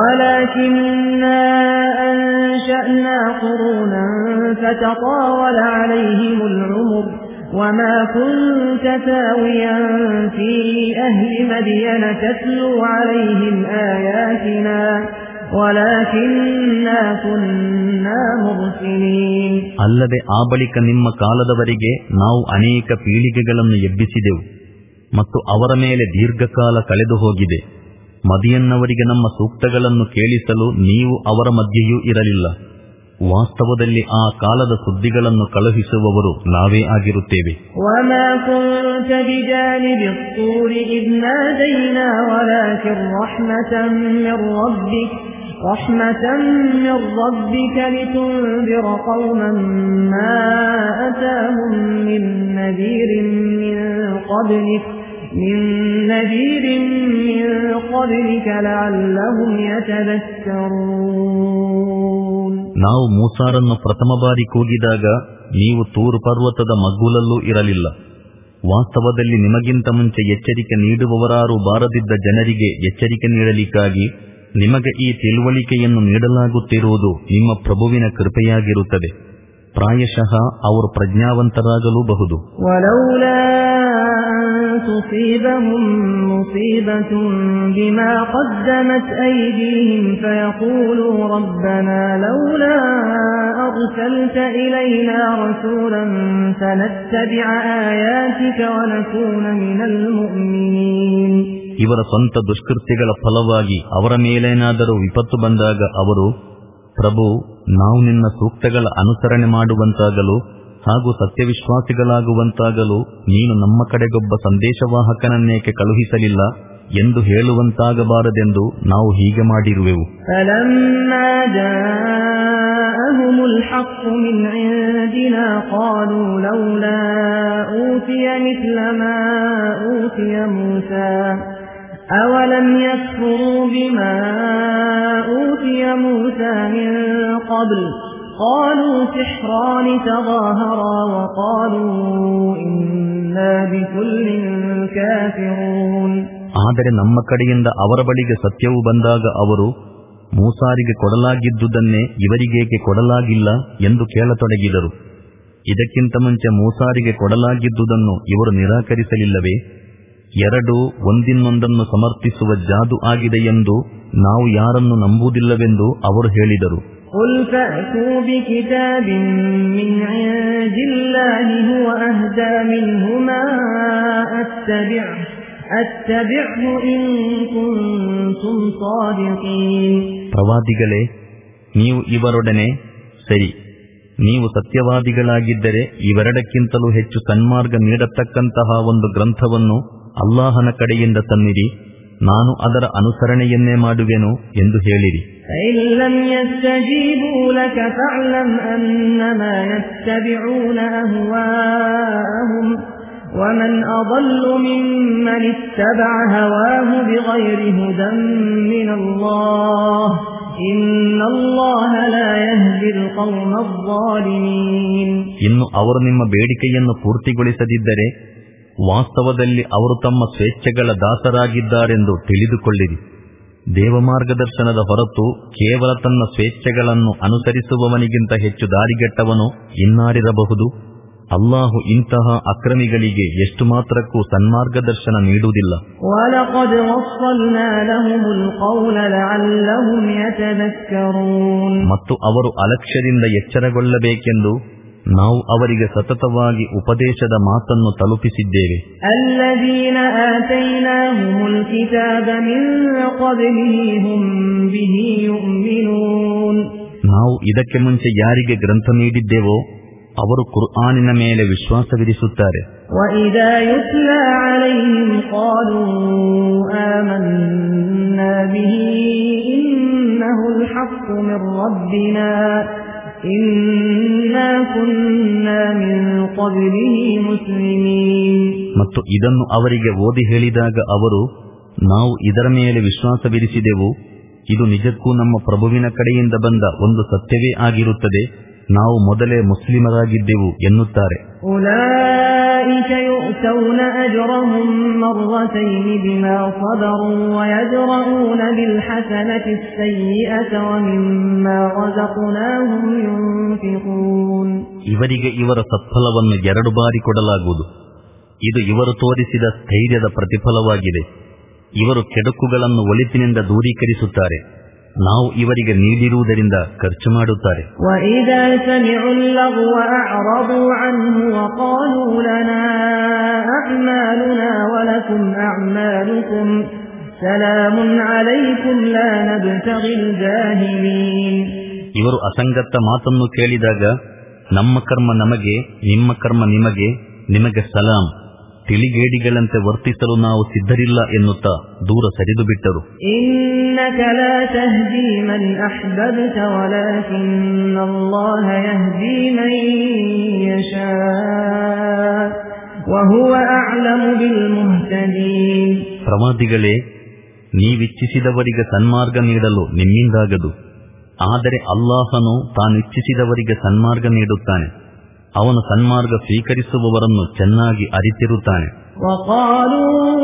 ಅಲ್ಲದೆ ಆ ಬಳಿಕ ನಿಮ್ಮ ಕಾಲದವರೆಗೆ ನಾವು ಅನೇಕ ಪೀಳಿಗೆಗಳನ್ನು ಎಬ್ಬಿಸಿದೆವು ಮತ್ತು ಅವರ ಮೇಲೆ ದೀರ್ಘಕಾಲ ಕಳೆದು ಹೋಗಿದೆ. ಮದಿಯನ್ನವರಿಗೆ ನಮ್ಮ ಸೂಕ್ತಗಳನ್ನು ಕೇಳಿಸಲು ನೀವು ಅವರ ಮಧ್ಯೆಯೂ ಇರಲಿಲ್ಲ. ವಾಸ್ತವದಲ್ಲಿ ಆ ಕಾಲದ ಸುದ್ದಿಗಳನ್ನು ಕಳುಹಿಸುವವರು ನಾವೇ ಆಗಿರುತ್ತೇವೆ. ನಾವು ಮೂಸಾರನ್ನು ಪ್ರಥಮ ಬಾರಿ ಕೂಗಿದಾಗ ನೀವು ತೂರು ಪರ್ವತದ ಮಗ್ಗುಲಲ್ಲೂ ಇರಲಿಲ್ಲ. ವಾಸ್ತವದಲ್ಲಿ ನಿಮಗಿಂತ ಮುಂಚೆ ಎಚ್ಚರಿಕೆ ನೀಡುವವರಾರು ಬಾರದಿದ್ದ ಜನರಿಗೆ ಎಚ್ಚರಿಕೆ ನೀಡಲಿಕ್ಕಾಗಿ ನಿಮಗೆ ಈ ತಿಳುವಳಿಕೆಯನ್ನು ನೀಡಲಾಗುತ್ತಿರುವುದು ನಿಮ್ಮ ಪ್ರಭುವಿನ ಕೃಪೆಯಾಗಿರುತ್ತದೆ. ಪ್ರಾಯಶಃ ಅವರು ಪ್ರಜ್ಞಾವಂತರಾಗಲೂಬಹುದು. تصيبهم مصيبة بما قدمت أيديهم فيقولوا ربنا لولا أرسلت إلينا رسولا فنتبع آياتك ونكون من المؤمنين. ಇವರ ಸ್ವಂತ ದುಷ್ಕೃತ್ಯಗಳ ಫಲವಾಗಿ ಅವರ ಮೇಲೇನಾದರೂ ವಿಪತ್ತು ಬಂದಾಗ ಅವರು, ಪ್ರಭು, ನಾವು ನಿನ್ನ ಸೂಕ್ತಗಳ ಅನುಸರಣೆ ಮಾಡುವಂತಾಗಲು ಹಾಗೂ ಸತ್ಯವಿಶ್ವಾಸಿಗಳಾಗುವಂತಾಗಲು ನೀನು ನಮ್ಮ ಕಡೆಗೊಬ್ಬ ಸಂದೇಶವಾಹಕನನ್ನೇಕೆ ಕಳುಹಿಸಲಿಲ್ಲ ಎಂದು ಹೇಳುವಂತಾಗಬಾರದೆಂದು ನಾವು ಹೀಗೆ ಮಾಡಿರುವೆವು. أَوَلَمْ يَكْفُرُوا بِمَا أُوتِيَ مُوسَى مِنْ قَبْلُ قَالُوا سِحْرَانِ تَظَاهَرَا وَقَالُوا إِنَّا بِكُلٍّ كَافِرُونَ. ಆದರೆ ನಮ್ಮ ಕಡೆಯಿಂದ ಅವರ ಬಳಿಗೆ ಸತ್ಯವು ಬಂದಾಗ ಅವರು, ಮೂಸಾರಿಗೆ ಕೊಡಲಾಗಿದ್ದುದನ್ನೇ ಇವರಿಗೇಕೆ ಕೊಡಲಾಗಿಲ್ಲ ಎಂದು ಕೇಳತೊಡಗಿದರು. ಇದಕ್ಕಿಂತ ಮುಂಚೆ ಮೂಸಾರಿಗೆ ಕೊಡಲಾಗಿದ್ದುದನ್ನು ಇವರು ನಿರಾಕರಿಸಲಿಲ್ಲವೇ? ಎರಡು ಒಂದಿನ್ನೊಂದನ್ನು ಸಮರ್ಥಿಸುವ ಜಾದು ಆಗಿದೆ ಎಂದು ನಾವು ಯಾರನ್ನು ನಂಬುವುದಿಲ್ಲವೆಂದು ಅವರು ಹೇಳಿದರು. قُلْ فَأْتُوا بِكِتَابٍ مِّنْ عِندِ اللَّهِ هُوَ أَهْدَىٰ مِنْهُ مَا أَتَّبِعْهُ أتبعه إن كنتم صادقين. ಪ್ರವಾದಿಗಳೇ, ನೀವು ಇವರೊಡನೆ ಸರಿ, ನೀವು ಸತ್ಯವಾದಿಗಳಾಗಿದ್ದರೆ ಇವೆರಡಕ್ಕಿಂತಲೂ ಹೆಚ್ಚು ಸನ್ಮಾರ್ಗ ನೀಡತಕ್ಕಂತಹ ಒಂದು ಗ್ರಂಥವನ್ನು ಅಲ್ಲಾಹನ ಕಡೆಯಿಂದ ತನ್ನಿರಿ, ನಾನು ಅದರ ಅನುಸರಣೆಯನ್ನೇ ಮಾಡುವೆನು ಎಂದು ಹೇಳಿರಿ. ومن أضل ممن اتبع هواه بغير هدى من الله إن الله لا يهدي القوم الظالمين. ಇನ್ನು ಅವರು ನಿಮ್ಮ ಬೇಡಿಕೆಯನ್ನು ಪೂರ್ತಿಗೊಳಿಸದಿದ್ದರೆ ವಾಸ್ತವದಲ್ಲಿ ಅವರು ತಮ್ಮ ಸ್ವೇಚ್ಛೆಗಳ ದಾಸರಾಗಿದ್ದಾರೆಂದು ತಿಳಿದುಕೊಳ್ಳಿರಿ. ದೇವಮಾರ್ಗದರ್ಶನದ ಹೊರತು ಕೇವಲ ತನ್ನ ಸ್ವೇಚ್ಛೆಗಳನ್ನು ಅನುಸರಿಸುವವನಿಗಿಂತ ಹೆಚ್ಚು ದಾರಿಗೆಟ್ಟವನು ಇನ್ನಾರಿರಬಹುದು? ಅಲ್ಲಾಹು ಇಂತಹ ಅಕ್ರಮಿಗಳಿಗೆ ಎಷ್ಟು ಮಾತ್ರಕ್ಕೂ ಸನ್ಮಾರ್ಗದರ್ಶನ ನೀಡುವುದಿಲ್ಲ. ಮತ್ತು ಅವರು ಅಲಕ್ಷ್ಯದಿಂದ ಎಚ್ಚರಗೊಳ್ಳಬೇಕೆಂದು ನಾವು ಅವರಿಗೆ ಸತತವಾಗಿ ಉಪದೇಶದ ಮಾತನ್ನು ತಲುಪಿಸಿದ್ದೇವೆ. ಅಲ್ಲದೀನ ಆತೈನಾಹುಮುಲ್ ಕಿತಾಬ ಮಿನ್ क़ಬ್ಲಿಹಿ ಹುಂ ಬಿಹಿ ಯುಮಿನೂನ್. ನಾವು ಇದಕ್ಕೆ ಮುಂಚೆ ಯಾರಿಗೆ ಗ್ರಂಥ ನೀಡಿದ್ದೇವೋ ಅವರು ಕುರ್ಆನಿನ ಮೇಲೆ ವಿಶ್ವಾಸವಿರಿಸುತ್ತಾರೆ. ವಇದಾ ಯುತ್ಲಾ ಅಲೈಹಿಂ क़ಾಲೂ ಆಮನ್ನಾ ಬಿಹಿ ಇನ್ನಹುಲ್ ಹಕ್ಕು ಮಿರ್ ರಬ್ಬಿನಾ ಇನ್ನಾ ಕುನ್ನಾ ಮಿನ್ क़ಬ್ಲಿಹಿ ಮುಸ್ಲಿಮೀನ್. ಮತ್ತು ಇದನ್ನು ಅವರಿಗೆ ಓದಿ ಹೇಳಿದಾಗ ಅವರು, ನಾವು ಇದರ ಮೇಲೆ ವಿಶ್ವಾಸವಿರಿಸಿದೆವು, ಇದು ನಿಜಕ್ಕೂ ನಮ್ಮ ಪ್ರಭುವಿನ ಕಡೆಯಿಂದ ಬಂದ ಒಂದು ಸತ್ಯವೇ ಆಗಿರುತ್ತದೆ, ನಾವು ಮೊದಲೇ ಮುಸ್ಲಿಮರಾಗಿದ್ದೆವು ಎನ್ನುತ್ತಾರೆ. ಉಲೈಕ ಯುಅತೌನ ಅಜ್ರಹುಂ ಮರ್ರತೈನ್ ಬಿಮಾ ಸಬರು ವಯದ್ರಊನ ಬಿಲ್ ಹಸನತಿ ಅಸ್ಸಯ್ಯಿಅತ ವಮಿಮ್ಮಾ ರಜಕ್ನಾಹುಂ ಯುನ್ಫಿಕೂನ್. ಇವರಿಗೆ ಇವರ ಸತ್ಫಲವನ್ನು ಎರಡು ಬಾರಿ ಕೊಡಲಾಗುವುದು. ಇದು ಇವರು ತೋರಿಸಿದ ಸ್ಥೈರ್ಯದ ಪ್ರತಿಫಲವಾಗಿದೆ. ಇವರು ಕೆಡುಕುಗಳನ್ನು ಒಳಿತಿನಿಂದ ದೂರೀಕರಿಸುತ್ತಾರೆ, ನಾವು ಇವರಿಗೆ ನೀಡಿರುವುದರಿಂದ ಖರ್ಚು ಮಾಡುತ್ತಾರೆ. ವಇದಾ ಸಮಿഉಲ್ ಲಗ್ವ ಅಅರದು ಅನ್ಹು ವಕಾಲೂ ಲನಾ ಅಅಮಾಲುನಾ ವಲಕುಂ ಅಅಮಾಲುಕುಂ ಸಲಾಮುನ್ ಅಲೈಕುಂ ಲಾ ನಬ್ತಗಿಲ್ ಜಾಹಿಲೀನ್. ಇವರು ಅಸಂಗತ ಮಾತನ್ನು ಕೇಳಿದಾಗ ನಮ್ಮ ಕರ್ಮ ನಮಗೆ, ನಿಮ್ಮ ಕರ್ಮ ನಿಮಗೆ, ನಿಮಗೆ ಸಲಾಂ, ತಿಳಿಗೇಡಿಗಳಂತೆ ವರ್ತಿಸಲು ನಾವು ಸಿದ್ಧರಿಲ್ಲ ಎನ್ನುತ್ತಾ ದೂರ ಸರಿದು ಬಿಟ್ಟರು. ಇನ್ನಕ ಲಾ ತಹ್ದಿ ಮನ್ ಅಹ್ಬಬ್ತ ವಲಾಕಿನ್ನ ಅಲ್ಲಾಹ ಯಹ್ದಿ ಮನ್ ಯಶಾ ವಹುವ ಅಅಲಮು ಬಿಲ್ ಮುಹ್ತದೀನ್. ಪ್ರವಾದಿಗಳೇ, ನೀವಿಚ್ಛಿಸಿದವರಿಗೆ ಸನ್ಮಾರ್ಗ ನೀಡಲು ನಿಮ್ಮಿಂದಾಗದು, ಆದರೆ ಅಲ್ಲಾಹನು ತಾನಿಚ್ಛಿಸಿದವರಿಗೆ ಸನ್ಮಾರ್ಗ ನೀಡುತ್ತಾನೆ, ಅವನು ಸನ್ಮಾರ್ಗ ಸ್ವೀಕರಿಸುವವರನ್ನು ಚೆನ್ನಾಗಿ ಅರಿತಿರುತ್ತಾನೆ. ವಕಾಲೂ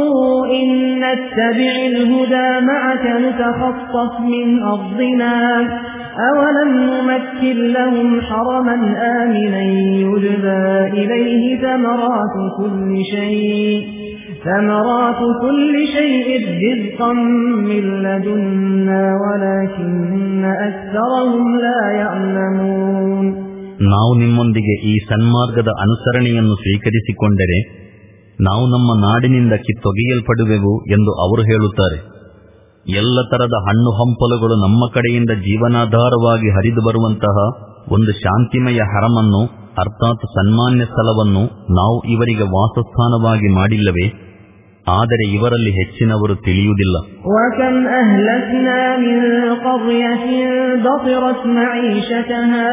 ಇನ್ನತ್ತಬಿಇಲ್ ಹುದಾ ಮಅಕ ನತಖತ್ತಫ್ ಮಿನ್ ಅರ್ದಿನಾ ಅವಲಂ ನುಮಕ್ಕಿನ್ ಲಹುಂ ಹರಮನ್ ಆಮಿನನ್ ಯುಜ್ಬಾ ಇಲೈಹಿ ಥಮರಾತು ಕುಲ್ಲಿ ಶೈء ಥಮರಾತು ಕುಲ್ಲಿ ಶೈಇನ್ ರಿಜ್ಕನ್ ಮಿನ್ ಲದುನ್ನಾ ವಲಾಕಿನ್ನ ಅಕ್ಸರಹುಂ ಲಾ ಯಅಲಮೂನ್. ನಾವು ನಿಮ್ಮೊಂದಿಗೆ ಈ ಸನ್ಮಾರ್ಗದ ಅನುಸರಣೆಯನ್ನು ಸ್ವೀಕರಿಸಿಕೊಂಡರೆ ನಾವು ನಮ್ಮ ನಾಡಿನಿಂದ ಕಿತ್ತೊಗೆಯಲ್ಪಡುವೆವು ಎಂದು ಅವರು ಹೇಳುತ್ತಾರೆ. ಎಲ್ಲ ತರದ ಹಣ್ಣು ಹಂಪಲುಗಳು ನಮ್ಮ ಕಡೆಯಿಂದ ಜೀವನಾಧಾರವಾಗಿ ಹರಿದು ಬರುವಂತಹ ಒಂದು ಶಾಂತಿಮಯ ಹರಮನ್ನು, ಅರ್ಥಾತ್ ಸನ್ಮಾನ್ಯ ಸ್ಥಳವನ್ನು ನಾವು ಇವರಿಗೆ ವಾಸಸ್ಥಾನವಾಗಿ ಮಾಡಿಲ್ಲವೇ? ಆದರೆ ಇವರಲ್ಲಿ ಹೆಚ್ಚಿನವರು ತಿಳಿಯುವುದಿಲ್ಲ. ವಕಂ ಅಹ್ಲಕ್ನಾ ಮಿನ್ क़ರ್ಯತಿನ್ ಬತಿರತ್ ಮঈಶತಹಾ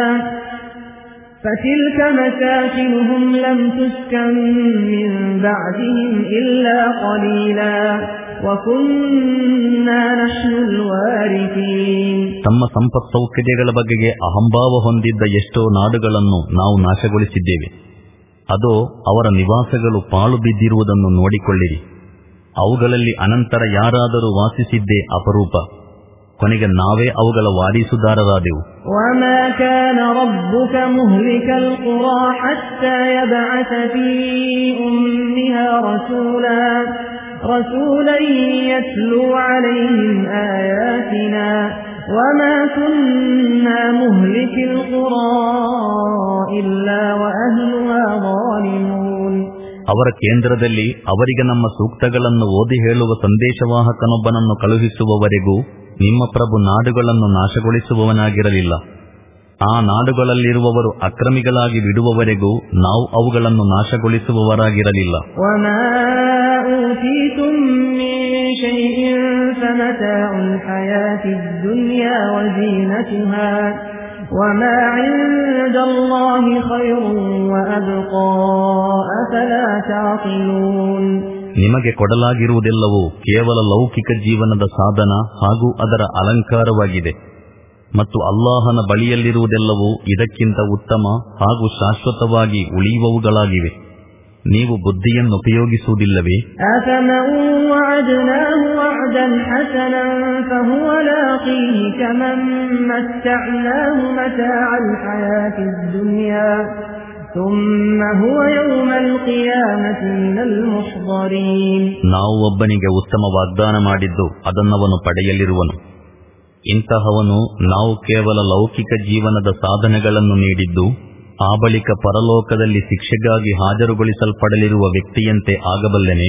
فَتِلْكَ مَسَاكِنُهُمْ لَمْ تُسْكَنْ مِنْ بَعْدِهِمْ إِلَّا قَلِيلًا وَكُنَّا نَحْنُ الْوَارِثِينَ. ತಮ್ಮ ಸಂಪತ್ ಸೌಕರ್ಯಗಳ ಬಗೆಗೆ ಅಹಂಭಾವ ಹೊಂದಿದ್ದ ಎಷ್ಟೋ ನಾಡುಗಳನ್ನು ನಾವು ನಾಶಗೊಳಿಸಿದ್ದೇವೆ. ಅದೋ ಅವರ ನಿವಾಸಗಳು ಪಾಳು ಬಿದ್ದಿರುವುದನ್ನು ನೋಡಿಕೊಳ್ಳಿರಿ. ಅವುಗಳಲ್ಲಿ ಅನಂತರ ಯಾರಾದರೂ ವಾಸಿಸಿದ್ದೇ ಅಪರೂಪ. ಕೊನೆಗೆ ನಾವೇ ಅವುಗಳ ವಾರಿಸುದಾರರಾದೆವು. ವಮಾ ಕಾನ ರಬ್ಬುಕ ಮುಹ್ಲಿಕಲ್ ಕುರಾ ಹತ್ತಾ ಯಬ್ಅಸ ಫೀ ಉಮ್ಮಿಹಾ ರಸೂಲಾ ರಸೂಲನ್ ಯತ್ಲೂ ಅಲೈಹಿಂ ಆಯಾತಿನಾ ವಮಾ ಕುನ್ನಾ ಮುಹ್ಲಿಕಿಲ್ ಕುರಾ ಇಲ್ಲಾ ವಅಹ್ಲುಹಾ ಝಾಲಿಮೂನ್. ಅವರ ಕೇಂದ್ರದಲ್ಲಿ ಅವರಿಗೆ ನಮ್ಮ ಸೂಕ್ತಗಳನ್ನು ಓದಿ ಹೇಳುವ ಸಂದೇಶವಾಹಕನೊಬ್ಬನನ್ನು ಕಳುಹಿಸುವವರೆಗೂ ನಿಮ್ಮ ಪ್ರಭು ನಾಡುಗಳನ್ನು ನಾಶಗೊಳಿಸುವವನಾಗಿರಲಿಲ್ಲ. ಆ ನಾಡುಗಳಲ್ಲಿರುವವರು ಅಕ್ರಮಿಗಳಾಗಿ ಬಿಡುವವರೆಗೂ ನಾವು ಅವುಗಳನ್ನು ನಾಶಗೊಳಿಸುವವರಾಗಿರಲಿಲ್ಲ. ನಿಮಗೆ ಕೊಡಲಾಗಿರುವುದೆಲ್ಲವೂ ಕೇವಲ ಲೌಕಿಕ ಜೀವನದ ಸಾಧನ ಹಾಗೂ ಅದರ ಅಲಂಕಾರವಾಗಿದೆ, ಮತ್ತು ಅಲ್ಲಾಹನ ಬಳಿಯಲ್ಲಿರುವುದೆಲ್ಲವೂ ಇದಕ್ಕಿಂತ ಉತ್ತಮ ಹಾಗೂ ಶಾಶ್ವತವಾಗಿ ಉಳಿಯುವವುಗಳಾಗಿವೆ. ನೀವು ಬುದ್ಧಿಯನ್ನು ಉಪಯೋಗಿಸುವುದಿಲ್ಲವೇ? ನಾವು ಒಬ್ಬನಿಗೆ ಉತ್ತಮ ವಾಗ್ದಾನ ಮಾಡಿದ್ದು ಅದನ್ನವನು ಪಡೆಯಲಿರುವನು. ಇಂತಹವನು ನಾವು ಕೇವಲ ಲೌಕಿಕ ಜೀವನದ ಸಾಧನೆಗಳನ್ನು ನೀಡಿದ್ದು ಆ ಬಳಿಕ ಪರಲೋಕದಲ್ಲಿ ಶಿಕ್ಷೆಗಾಗಿ ಹಾಜರುಗೊಳಿಸಲ್ಪಡಲಿರುವ ವ್ಯಕ್ತಿಯಂತೆ ಆಗಬಲ್ಲನೆ.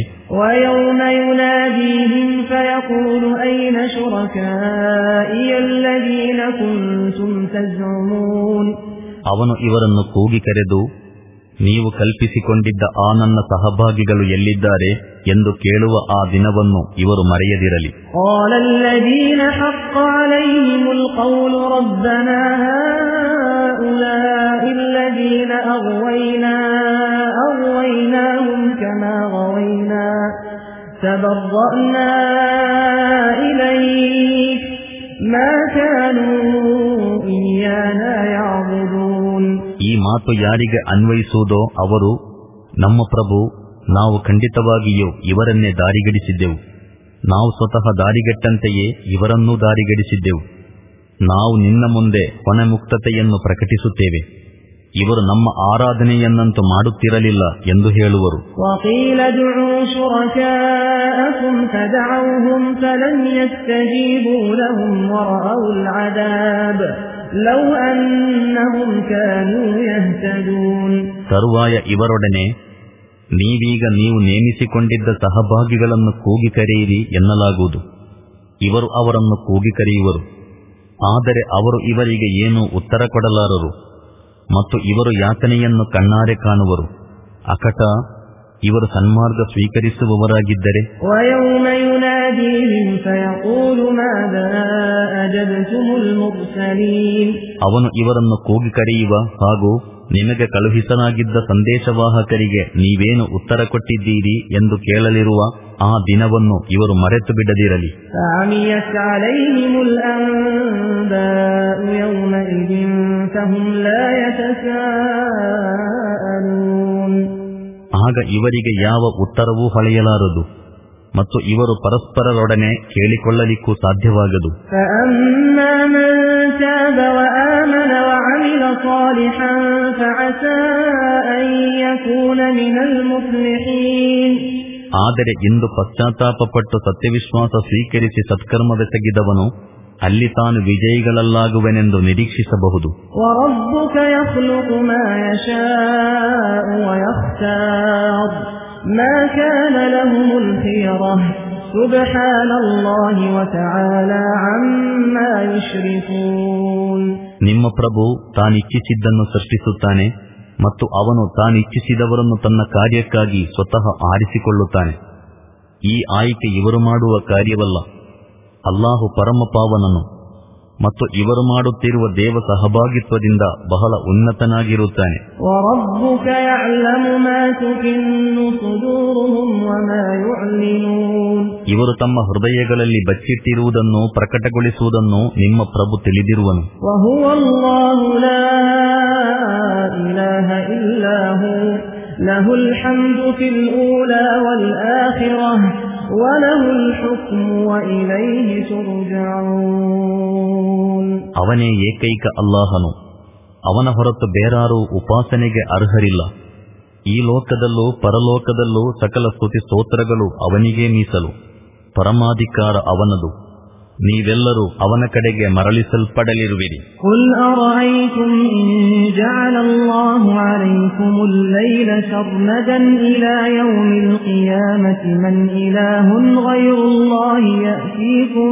ಅವನು ಇವರನ್ನು ಕೂಗಿ ಕರೆದು, ನೀವು ಕಲ್ಪಿಸಿಕೊಂಡಿದ್ದ ಆ ನನ್ನ ಸಹಭಾಗಿಗಳು ಎಲ್ಲಿದ್ದಾರೆ ಎಂದು ಕೇಳುವ ಆ ದಿನವನ್ನು ಇವರು ಮರೆಯದಿರಲಿ. ಈ ಮಾತು ಯಾರಿಗೆ ಅನ್ವಯಿಸುವುದೋ ಅವರು, ನಮ್ಮ ಪ್ರಭು, ನಾವು ಖಂಡಿತವಾಗಿಯೂ ಇವರನ್ನೇ ದಾರಿಗಡಿಸಿದ್ದೆವು. ನಾವು ಸ್ವತಃ ದಾರಿಗೆಟ್ಟಂತೆಯೇ ಇವರನ್ನೂ ದಾರಿಗಡಿಸಿದ್ದೆವು. ನಾವು ನಿನ್ನ ಮುಂದೆ ಹೊಣೆ ಮುಕ್ತತೆಯನ್ನು ಪ್ರಕಟಿಸುತ್ತೇವೆ. ಇವರು ನಮ್ಮ ಆರಾಧನೆಯನ್ನಂತೂ ಮಾಡುತ್ತಿರಲಿಲ್ಲ ಎಂದು ಹೇಳುವರು. ತರುವಾಯ ಇವರೊಡನೆ, ನೀವೀಗ ನೀವು ನೇಮಿಸಿಕೊಂಡಿದ್ದ ಸಹಭಾಗಿಗಳನ್ನು ಕೂಗಿ ಕರೆಯಿರಿ ಎನ್ನಲಾಗುವುದು. ಇವರು ಅವರನ್ನು ಕೂಗಿ ಕರೆಯುವರು, ಆದರೆ ಅವರು ಇವರಿಗೆ ಏನೂ ಉತ್ತರ ಕೊಡಲಾರರು, ಮತ್ತು ಇವರು ಯಾತನೆಯನ್ನು ಕಣ್ಣಾರೆ ಕಾಣುವರು. ಅಕಟ ಇವರು ಸನ್ಮಾರ್ಗ ಸ್ವೀಕರಿಸುವವರಾಗಿದ್ದರೆ. ಅವನು ಇವರನ್ನು ಕೂಗಿ ಕರೆಯುವ ಹಾಗೂ ನಿಮಗೆ ಕಳುಹಿಸಲಾಗಿದ್ದ ಸಂದೇಶವಾಹಕರಿಗೆ ನೀವೇನು ಉತ್ತರ ಕೊಟ್ಟಿದ್ದೀರಿ ಎಂದು ಕೇಳಲಿರುವ ಆ ದಿನವನ್ನು ಇವರು ಮರೆತು ಬಿಡದಿರಲಿ. ಆಗ ಇವರಿಗೆ ಯಾವ ಉತ್ತರವೂ ಹೊಳೆಯಲಾರದು, ಮತ್ತು ಇವರು ಪರಸ್ಪರರೊಡನೆ ಕೇಳಿಕೊಳ್ಳಲಿಕ್ಕೂ ಸಾಧ್ಯವಾಗದು. ಆದರೆ ಇಂದು ಪಶ್ಚಾತ್ತಾಪಪಟ್ಟು ಸತ್ಯವಿಶ್ವಾಸ ಸ್ವೀಕರಿಸಿ ಸತ್ಕರ್ಮವೆಸಗಿದವನು ಅಲ್ಲಿ ತಾನು ವಿಜಯಿಗಳಲ್ಲಾಗುವೆನೆಂದು ನಿರೀಕ್ಷಿಸಬಹುದು. ನಿಮ್ಮ ಪ್ರಭು ತಾನಿಚ್ಛಿಸಿದ್ದನ್ನು ಸೃಷ್ಟಿಸುತ್ತಾನೆ, ಮತ್ತು ಅವನು ತಾನಿಚ್ಛಿಸಿದವರನ್ನು ತನ್ನ ಕಾರ್ಯಕ್ಕಾಗಿ ಸ್ವತಃ ಆರಿಸಿಕೊಳ್ಳುತ್ತಾನೆ. ಈ ಆಯ್ಕೆ ಇವರು ಮಾಡುವ ಕಾರ್ಯವಲ್ಲ. ಅಲ್ಲಾಹು ಪರಮಪಾವನನು ಮತ್ತು ಇವರು ಮಾಡುತ್ತಿರುವ ದೇವ ಸಹಭಾಗಿತ್ವದಿಂದ ಬಹಳ ಉನ್ನತನಾಗಿರುತ್ತಾನೆ. ಇವರು ತಮ್ಮ ಹೃದಯಗಳಲ್ಲಿ ಬಚ್ಚಿಟ್ಟಿರುವುದನ್ನು ಪ್ರಕಟಗೊಳಿಸುವುದನ್ನು ನಿಮ್ಮ ಪ್ರಭು ತಿಳಿದಿರುವನು. ಅವನೇ ಏಕೈಕ ಅಲ್ಲಾಹನು, ಅವನ ಹೊರತು ಬೇರಾರೂ ಉಪಾಸನೆಗೆ ಅರ್ಹರಿಲ್ಲ. ಈ ಲೋಕದಲ್ಲೂ ಪರಲೋಕದಲ್ಲೂ ಸಕಲ ಸ್ತುತಿ ಸ್ತೋತ್ರಗಳು ಅವನಿಗೇ ಮೀಸಲು. ಪರಮಾಧಿಕಾರ ಅವನದು, ನೀವೆಲ್ಲರೂ ಅವನ ಕಡೆಗೆ ಮರಳಿಸಲ್ಪಡಲಿರುವಿರಿ. قُلْ أَرَأَيْتُمْ إِنْ جَعَلَ اللَّهُ عَلَيْكُمُ اللَّيْلَ سَرْمَدًا إِلَى يَوْمِ الْقِيَامَةِ مَنْ إِلَٰهٌ غَيْرُ اللَّهِ يَأْتِيكُمْ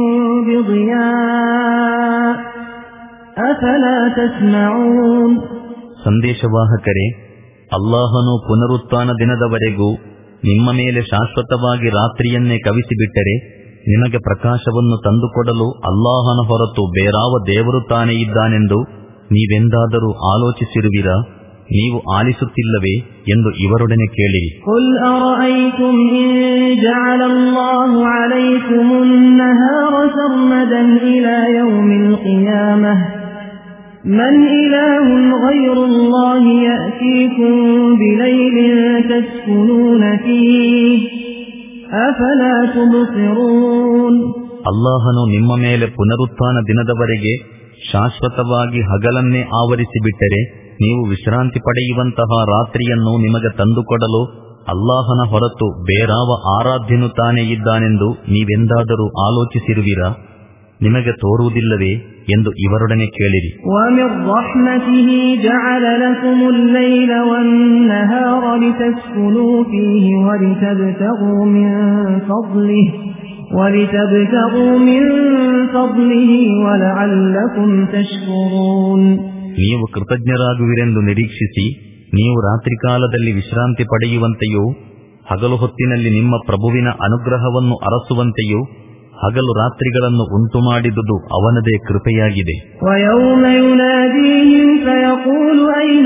بِضِيَاءٍ أَفَلَا تَسْمَعُونَ. ಸಂದೇಶವಾಹಕರೇ, ಅಲ್ಲಾಹನು ಪುನರುತ್ಥಾನ ದಿನದವರೆಗೂ ನಿಮ್ಮ ಮೇಲೆ ಶಾಶ್ವತವಾಗಿ ರಾತ್ರಿಯನ್ನೇ ಕವಿಸಿಬಿಟ್ಟರೆ ನಿಮಗೆ ಪ್ರಕಾಶವನ್ನು ತಂದುಕೊಡಲು ಅಲ್ಲಾಹನ ಹೊರತು ಬೇರಾವ ದೇವರು ತಾನೇ ಇದ್ದಾನೆಂದು ನೀವೆಂದಾದರೂ ಆಲೋಚಿಸಿರುವಿರಾ? ನೀವು ಆಲಿಸುತ್ತಿಲ್ಲವೇ ಎಂದು ಇವರೊಡನೆ ಕೇಳಿರಿ. قُلْ أَرَأَيْتُمْ إِنْ جَعَلَ اللَّهُ عَلَيْكُمُ النَّهَارَ سَرْمَدًا إِلَى يَوْمِ الْقِيَامَةِ مَنْ إِلَٰهٌ غَيْرُ اللَّهِ يَأْتِيكُمْ بِلَيْلٍ تَسْكُنُونَ فِيهِ أَفَلَا تُبْصِرُونَ. ಅಲ್ಲಾಹನು ನಿಮ್ಮ ಮೇಲೆ ಪುನರುತ್ಥಾನ ದಿನದವರೆಗೆ ಶಾಶ್ವತವಾಗಿ ಹಗಲನ್ನೇ ಆವರಿಸಿಬಿಟ್ಟರೆ ನೀವು ವಿಶ್ರಾಂತಿ ಪಡೆಯುವಂತಹ ರಾತ್ರಿಯನ್ನು ನಿಮಗೆ ತಂದುಕೊಡಲು ಅಲ್ಲಾಹನ ಹೊರತು ಬೇರಾವ ಆರಾಧ್ಯನು ತಾನೇ ಇದ್ದಾನೆಂದು ನೀವೆಂದಾದರೂ ಆಲೋಚಿಸಿರುವಿರಾ? ನಿಮಗೆ ತೋರುವುದಿಲ್ಲವೇ ಎಂದು ಇವರೊಡನೆ ಕೇಳಿರಿ. وَمِنْ رَحْمَتِهِ جَعَلَ لَكُمُ اللَّيْلَ وَالنَّهَارَ لِتَسْكُنُوا فِيهِ وَلِتَبْتَغُوا مِنْ فَضْلِهِ وَلِتَبْتَغُوا مِنْ فَضْلِهِ وَلَعَلَّكُمْ تَشْكُرُونَ. ನೀವು ಕೃತಜ್ಞರಾಗುವಿರೆಂದು ನಿರೀಕ್ಷಿಸಿ ನೀವು ರಾತ್ರಿ ಕಾಲದಲ್ಲಿ ವಿಶ್ರಾಂತಿ ಪಡೆಯುವಂತೆಯೂ ಹಗಲು ಹೊತ್ತಿನಲ್ಲಿ ನಿಮ್ಮ ಪ್ರಭುವಿನ ಅನುಗ್ರಹವನ್ನು ಅರಸುವಂತೆಯೂ ಹಗಲು ರಾತ್ರಿಗಳನ್ನು ಉಂಟು ಮಾಡಿದುದು ಅವನದೇ ಕೃಪೆಯಾಗಿದೆ. وَيَوْمَ يُنَادِيهِمْ فَيَقُولُ أَيْنَ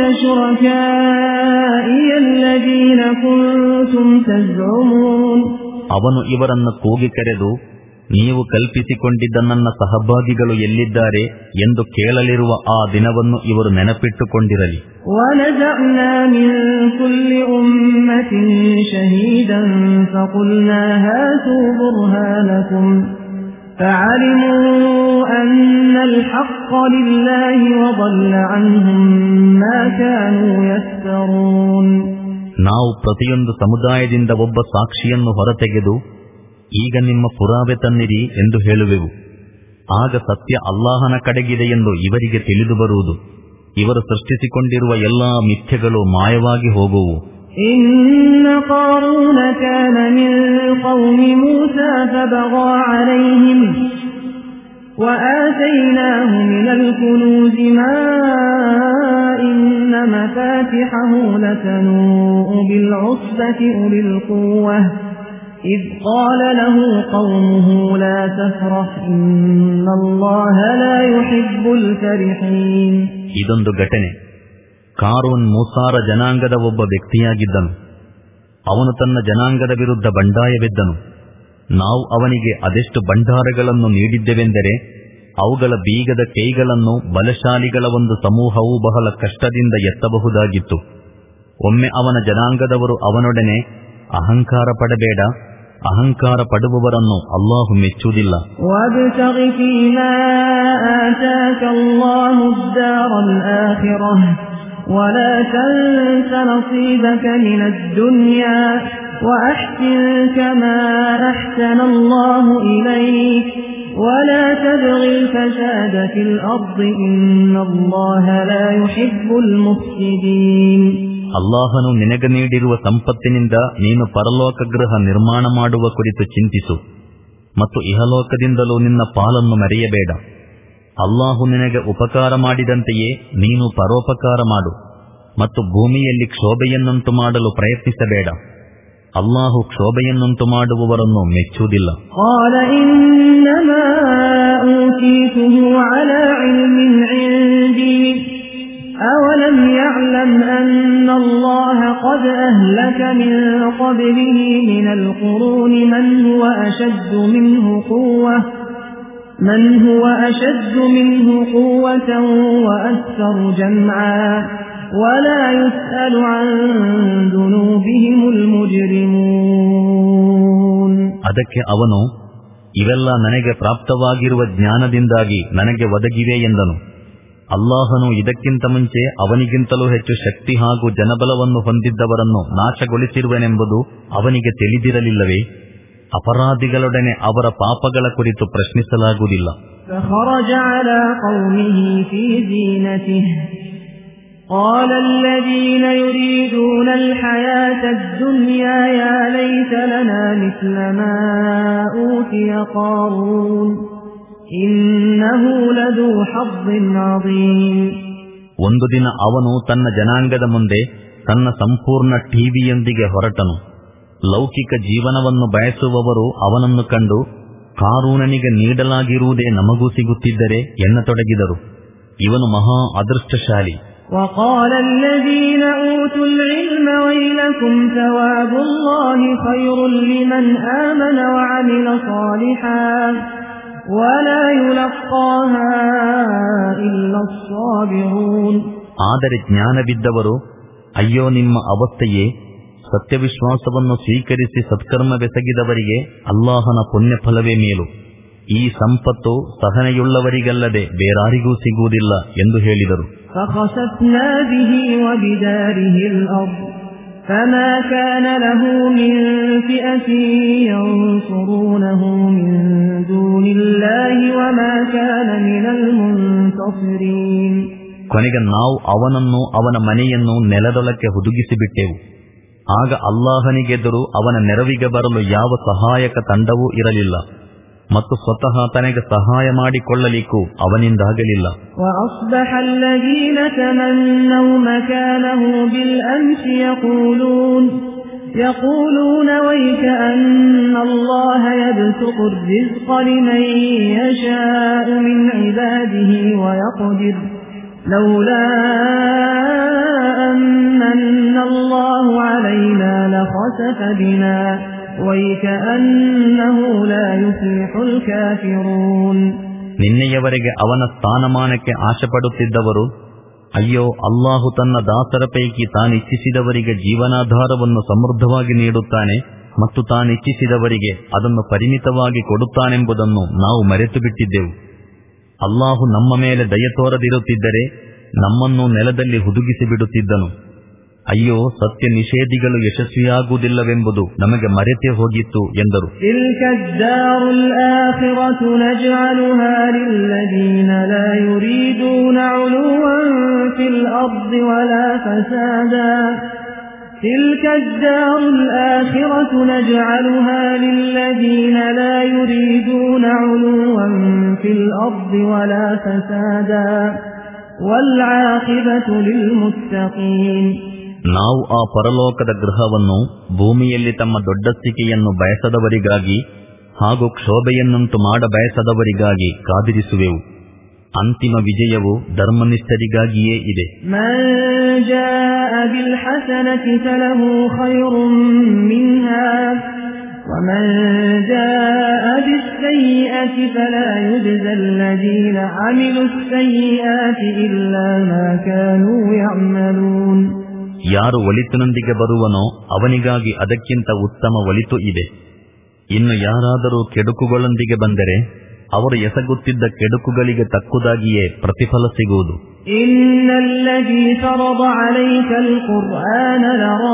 شُرَكَائِيَ الَّذِينَ كُنتُمْ تَزْعُمُونَ. ಅವನು ಇವರನ್ನು ಕೂಗಿ ಕರೆದು, ನೀವು ಕಲ್ಪಿಸಿಕೊಂಡಿದ್ದ ನನ್ನ ಸಹಭಾಗಿಗಳು ಎಲ್ಲಿದ್ದಾರೆ ಎಂದು ಕೇಳಲಿರುವ ಆ ದಿನವನ್ನು ಇವರು ನೆನಪಿಟ್ಟುಕೊಂಡಿರಲಿ. وَنَزَعْنَا مِنْ كُلِّ أُمَّةٍ شَهِيدًا فَقُلْنَا هَاتُوا بُرْهَانَكُمْ فَعَلِمُوا أَنَّ الْحَقَّ لِلَّهِ وَضَلَّ عَنْهُمْ مَا كَانُوا يَفْتَرُونَ. ನಾವು ಪ್ರತಿಯೊಂದು ಸಮುದಾಯದಿಂದ ಒಬ್ಬ ಸಾಕ್ಷಿಯನ್ನು ಹೊರತೆಗೆದು ಈಗ ನಿಮ್ಮ ಪುರಾವೆ ತನ್ನಿರಿ ಎಂದು ಹೇಳುವೆವು. ಆಗ ಸತ್ಯ ಅಲ್ಲಾಹನ ಕಡೆಗಿದೆ ಎಂದು ಇವರಿಗೆ ತಿಳಿದು ಬರುವುದು. ಇವರು ಸೃಷ್ಟಿಸಿಕೊಂಡಿರುವ ಎಲ್ಲಾ ಮಿಥ್ಯೆಗಳು ಮಾಯವಾಗಿ ಹೋಗುವು. إِنَّ قَارُونَ كَانَ مِنْ قَوْمِ مُوسَى فَبَغَى عَلَيْهِمْ وَآتَيْنَاهُ مِنَ الْكُنُوزِ مَا إِنَّ مَفَاتِحَهُ لَتَنُوءُ بِالْعُصْبَةِ أُولِي الْقُوَّةِ إِذْ قَالَ لَهُ قَوْمُهُ لَا تَفْرَحْ إِنَّ اللَّهَ لَا يُحِبُّ الْفَرِحِينَ. ಇದೊಂದು ಘಟನೆ. ಕಾರೂನ್ ಮೂಸಾರ ಜನಾಂಗದ ಒಬ್ಬ ವ್ಯಕ್ತಿಯಾಗಿದ್ದನು. ಅವನು ತನ್ನ ಜನಾಂಗದ ವಿರುದ್ಧ ಬಂಡಾಯವೆದ್ದನು. ನಾವು ಅವನಿಗೆ ಅದೆಷ್ಟು ಭಂಡಾರಗಳನ್ನು ನೀಡಿದ್ದೆವೆಂದರೆ ಅವುಗಳ ಬೀಗದ ಕೈಗಳನ್ನು ಬಲಶಾಲಿಗಳ ಒಂದು ಸಮೂಹವು ಬಹಳ ಕಷ್ಟದಿಂದ ಎತ್ತಬಹುದಾಗಿತ್ತು. ಒಮ್ಮೆ ಅವನ ಜನಾಂಗದವರು ಅವನೊಡನೆ, ಅಹಂಕಾರ ಪಡಬೇಡ, ಅಹಂಕಾರ ಪಡುವವರನ್ನು ಅಲ್ಲಾಹು ಮೆಚ್ಚುವುದಿಲ್ಲ. وَابْتَغِ فِيمَا آتَاكَ اللَّهُ الدَّارَ الْآخِرَةَ وَلَا تَنْسَ نَصِيبَكَ مِنَ الدُّنْيَا وَأَحْسِنْ كَمَا أَحْسَنَ اللَّهُ إِلَيْكَ وَلَا تَبْغِ الْفَسَادَ فِي الْأَرْضِ إِنَّ اللَّهَ لَا يُحِبُّ الْمُفْسِدِينَ. ಅಲ್ಲಾಹನು ನಿನಗೆ ನೀಡಿರುವ ಸಂಪತ್ತಿನಿಂದ ನೀನು ಪರಲೋಕ ಗೃಹ ನಿರ್ಮಾಣ ಮಾಡುವ ಕುರಿತು ಚಿಂತಿಸು ಮತ್ತು ಇಹಲೋಕದಿಂದಲೂ ನಿನ್ನ ಪಾಲನ್ನು ಮರೆಯಬೇಡ. ಅಲ್ಲಾಹು ನಿನಗೆ ಉಪಕಾರ ಮಾಡಿದಂತೆಯೇ ನೀನು ಪರೋಪಕಾರ ಮಾಡು ಮತ್ತು ಭೂಮಿಯಲ್ಲಿ ಕ್ಷೋಭೆಯನ್ನುಂಟು ಮಾಡಲು ಪ್ರಯತ್ನಿಸಬೇಡ. ಅಲ್ಲಾಹು ಕ್ಷೋಭೆಯನ್ನುಂಟು ಮಾಡುವವರನ್ನು ಮೆಚ್ಚುವುದಿಲ್ಲ. قال إنما أوتيته على علم عندي أولم يعلم أن الله قد أهلك من قبله من القرون من هو أشد منه قوة من هو أشد منه قوة وأكثر جمعا ولا يسأل عن ذنوبهم المجرمون. ಅದಕ್ಕೆ ಅವನು, ಇವೆಲ್ಲ ನನಗೆ ಪ್ರಾಪ್ತವಾಗಿರುವ ಜ್ಞಾನದಿಂದಾಗಿ ನನಗೆ ಒದಗಿವೆ ಎಂದನು. ಅಲ್ಲಾಹನು ಇದಕ್ಕಿಂತ ಮುಂಚೆ ಅವನಿಗಿಂತಲೂ ಹೆಚ್ಚು ಶಕ್ತಿ ಹಾಗೂ ಜನಬಲವನ್ನು ಹೊಂದಿದ್ದವರನ್ನು ನಾಶಗೊಳಿಸಿರುವನೆಂಬುದು ಅವನಿಗೆ ತಿಳಿದಿರಲಿಲ್ಲವೇ? ಅಪರಾಧಿಗಳೊಡನೆ ಅವರ ಪಾಪಗಳ ಕುರಿತು ಪ್ರಶ್ನಿಸಲಾಗುವುದಿಲ್ಲ. فخرج على قومه في زينته قال الذين يريدون الحياة الدنيا يا ليت لنا مثل ما أوتي قارون إنه لذو حظ عظيم. ಒಂದು ದಿನ ಅವನು ತನ್ನ ಜನಾಂಗದ ಮುಂದೆ ತನ್ನ ಸಂಪೂರ್ಣ ಟಿವಿಯೊಂದಿಗೆ ಹೊರಟನು. ಲೌಕಿಕ ಜೀವನವನ್ನು ಬಯಸುವವರು ಅವನನ್ನು ಕಂಡು ಕಾರೂನನಿಗೆ ನೀಡಲಾಗಿರುವುದೇ ನಮಗೂ ಸಿಗುತ್ತಿದ್ದರೆ ಎನ್ನತೊಡಗಿದರು. ಇವನು ಮಹಾ ಅದೃಷ್ಟಶಾಲಿ. وقال الذين أوتوا العلم ويلكم ثواب الله خير لمن آمن وعمل صالحا ولا يلقاها إلا الصابرون. ಆದರೆ ಜ್ಞಾನವಿದ್ದವರು, ಅಯ್ಯೋ ನಿಮ್ಮ ಅವಸ್ಥೆಯೇ, ಸತ್ಯವಿಶ್ವಾಸವನ್ನು ಸ್ವೀಕರಿಸಿ ಸತ್ಕರ್ಮವೆಸಗಿದವರಿಗೆ ಅಲ್ಲಾಹನ ಪುಣ್ಯ ಫಲವೇ ಮೇಲು. ಈ ಸಂಪತ್ತು ಸಹನೆಯುಳ್ಳವರಿಗಲ್ಲದೆ ಬೇರಾರಿಗೂ ಸಿಗುವುದಿಲ್ಲ ಎಂದು ಹೇಳಿದರು. فخسفنا به وبداره الأرض فما كان له من فئة ينصرونه من دون الله وما كان من المنتصرين. ಕೊನೆಗೆ ನಾವು ಅವನನ್ನು ಅವನ ಮನೆಯನ್ನು ನೆಲದೊಳಕ್ಕೆ ಹುದುಗಿಸಿಬಿಟ್ಟೆವು. ಆಗ ಅಲ್ಲಾಹನಿಗೆದುರು ಅವನ ನೆರವಿಗೆ ಬರಲು ಯಾವ ಸಹಾಯಕ ತಂಡವೂ ಇರಲಿಲ್ಲ ಮತ್ತು ಸ್ವತಃ ತನಗೆ ಸಹಾಯ ಮಾಡಿಕೊಳ್ಳಲಿಕ್ಕೂ ಅವನಿಂದಾಗಲಿಲ್ಲ. وأصبح الذين تمنوا مكانه بالأمس يقولون يقولون ويك أن الله يبسط الرزق لمن يشاء من عباده ويقدر لولا أن الله علينا لخسف بنا ويكأنه لا يفلح الكافرون. ನಿನ್ನೆಯವರೆಗೆ ಅವನ ಸ್ಥಾನಮಾನಕ್ಕೆ ಆಶೆಪಡುತ್ತಿದ್ದವರು, ಅಯ್ಯೋ ಅಲ್ಲಾಹು ತನ್ನ ದಾಸರ ಪೈಕಿ ತಾನಿಚ್ಛಿಸಿದವರಿಗೆ ಜೀವನಾಧಾರವನ್ನು ಸಮೃದ್ಧವಾಗಿ ನೀಡುತ್ತಾನೆ ಮತ್ತು ತಾನಿಚ್ಛಿಸಿದವರಿಗೆ ಅದನ್ನು ಪರಿಮಿತವಾಗಿ ಕೊಡುತ್ತಾನೆಂಬುದನ್ನು ನಾವು ಮರೆತು ಬಿಟ್ಟಿದ್ದೆವು. ಅಲ್ಲಾಹು ನಮ್ಮ ಮೇಲೆ ದಯ ತೋರದಿರುತ್ತಿದ್ದರೆ ನಮ್ಮನ್ನು ನೆಲದಲ್ಲಿ ಹುದುಗಿಸಿ ಬಿಡುತ್ತಿದ್ದನು. ಅಯ್ಯೋ ಸತ್ಯ ನಿಷೇಧಿಗಳು ಯಶಸ್ವಿಯಾಗುವುದಿಲ್ಲವೆಂಬುದು ನಮಗೆ ಮರೆತೇ ಹೋಗಿತ್ತು ಎಂದರು. تلك الدار الآخرة نجعلها للذين لا يريدون علوا في الأرض ولا فسادا والعاقبة للمتقين. ನಾವು ಆ ಪರಲೋಕದ ಗೃಹವನ್ನು ಭೂಮಿಯಲ್ಲಿ ತಮ್ಮ ದೊಡ್ಡಸ್ತಿಕೆಯನ್ನು ಬಯಸದವರಿಗಾಗಿ ಹಾಗೂ ಕ್ಷೋಭೆಯನ್ನುಂಟು ಮಾಡ ಬಯಸದವರಿಗಾಗಿ ಕಾದಿರಿಸುವೆವು. ಅಂತಿಮ ವಿಜಯವು ಧರ್ಮನಿಷ್ಠರಿಗಾಗಿಯೇ ಇದೆ. ಮನ್ ಜಾಅ ಬಿಲ್ ಹಸನತಿ ಫಲಹು ಖೈರುನ್ ಮಿನ್ಹಾ ವಮನ್ ಜಾಅ ಬಿಸ್ ಸಯ್ಯಿಅತಿ ಫಲಾ ಯುಜ್ಜಲ್ ಲದೀನ ಅಮಿಲುಸ್ ಸಯ್ಯಿಆತಿ ಇಲ್ಲಾ ಮಾ ಕಾನೂ ಯಅಮಲೂನ್. ಯಾರು ಒಳಿತಿನೊಂದಿಗೆ ಬರುವನೋ ಅವನಿಗಾಗಿ ಅದಕ್ಕಿಂತ ಉತ್ತಮ ಒಳಿತು ಇದೆ. ಇನ್ನು ಯಾರಾದರೂ ಕೆಡುಕುಗಳೊಂದಿಗೆ ಬಂದರೆ ಅವರು ಎಸಗುತ್ತಿದ್ದ ಕೆಡುಕುಗಳಿಗೆ ತಕ್ಕುದಾಗಿಯೇ ಪ್ರತಿಫಲ ಸಿಗುವುದು. ಇನ್ನಲ್ಲದೀ ಫರದ ಅಲೈಕಲ್ ಕುರ್ಆನ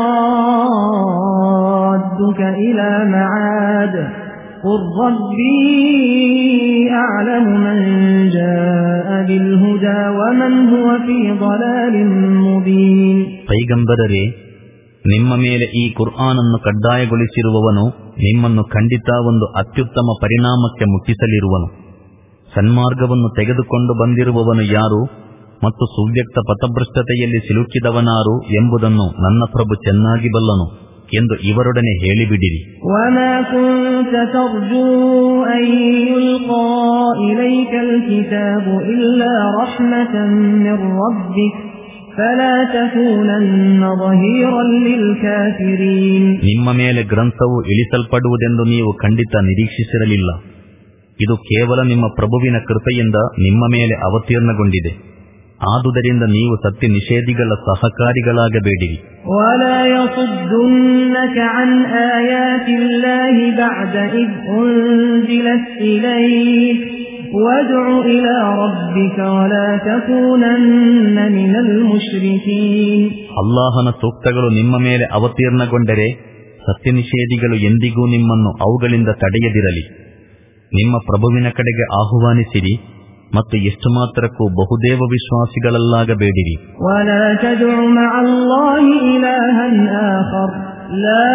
ಲರಾದ್ದುಕ ಇಲಾ ಮಆದ್ قل ربي أعلم من جاء بالهدى ومن هو في ضلال مبين. ಪೈಗಂಬರರೇ, ನಿಮ್ಮ ಮೇಲೆ ಈ ಕುರ್ಆನನ್ನು ಕಡ್ಡಾಯಗೊಳಿಸಿರುವವನು ನಿಮ್ಮನ್ನು ಖಂಡಿತ ಒಂದು ಅತ್ಯುತ್ತಮ ಪರಿಣಾಮಕ್ಕೆ ಮುಟ್ಟಿಸಲಿರುವನು. ಸನ್ಮಾರ್ಗವನ್ನು ತೆಗೆದುಕೊಂಡು ಬಂದಿರುವವನು ಯಾರು ಮತ್ತು ಸುವ್ಯಕ್ತ ಪಥಭ್ರಷ್ಟತೆಯಲ್ಲಿ ಸಿಲುಕಿದವನಾರು ಎಂಬುದನ್ನು ನನ್ನ ಪ್ರಭು ಚೆನ್ನಾಗಿ ಬಲ್ಲನು ಎಂದು ಇವರೊಡನೆ ಹೇಳಿಬಿಡಿರಿ. ವಮಾ ಕುಂತ ತರ್ಜೂ ಅನ್ ಯುಲ್ಕಾ ಇಲೈಕಲ್ ಕಿತಾಬು ಇಲ್ಲಾ ರಹ್ಮತನ್ ಮಿರ್ ರಬ್ಬಿಕ್ ಫಲಾ ತಕೂನನ್ನ ظಹೀರನ್ ಲಿಲ್ ಕಾಫಿರೀನ್. ನಿಮ್ಮ ಮೇಲೆ ಗ್ರಂಥವು ಇಳಿಸಲ್ಪಡುವುದೆಂದು ನೀವು ಖಂಡಿತ ನಿರೀಕ್ಷಿಸಿರಲಿಲ್ಲ. ಇದು ಕೇವಲ ನಿಮ್ಮ ಪ್ರಭುವಿನ ಕೃಪೆಯಿಂದ ನಿಮ್ಮ ಮೇಲೆ ಅವತೀರ್ಣಗೊಂಡಿದೆ. ಆದುದರಿಂದ ನೀವು ಸತ್ಯ ನಿಷೇಧಿಗಳ ಸಹಕಾರಿಗಳಾಗಬೇಡಿರಿ. ವಲಾ ಯಸುದ್ದುನ್ನಕ ಅನ್ ಆಯಾತಿಲ್ಲಾಹಿ ಬಅದ ಇದ್ ಉನ್ಜಿಲತ್ ಇಲೈಕ್ ವದ್ഉ ಇಲಾ ರಬ್ಬಿಕ ವಲಾ ತಕೂನನ್ನ ಮಿನಲ್ ಮುಶ್ರಿಕೀನ್. ಅಲ್ಲಾಹನ ಸೂಕ್ತಗಳು ನಿಮ್ಮ ಮೇಲೆ ಅವತೀರ್ಣಗೊಂಡರೆ ಸತ್ಯನಿಷೇಧಿಗಳು ಎಂದಿಗೂ ನಿಮ್ಮನ್ನು ಅವುಗಳಿಂದ ತಡೆಯದಿರಲಿ. ನಿಮ್ಮ ಪ್ರಭುವಿನ ಕಡೆಗೆ ಆಹ್ವಾನಿಸಿರಿ ಮತ್ತು ಎಷ್ಟು ಮಾತ್ರಕ್ಕೂ ಬಹುದೇವ ವಿಶ್ವಾಸಿಗಳಲ್ಲಾಗಬೇಡಿರಿ. ولا تدع مع الله إلها آخر لا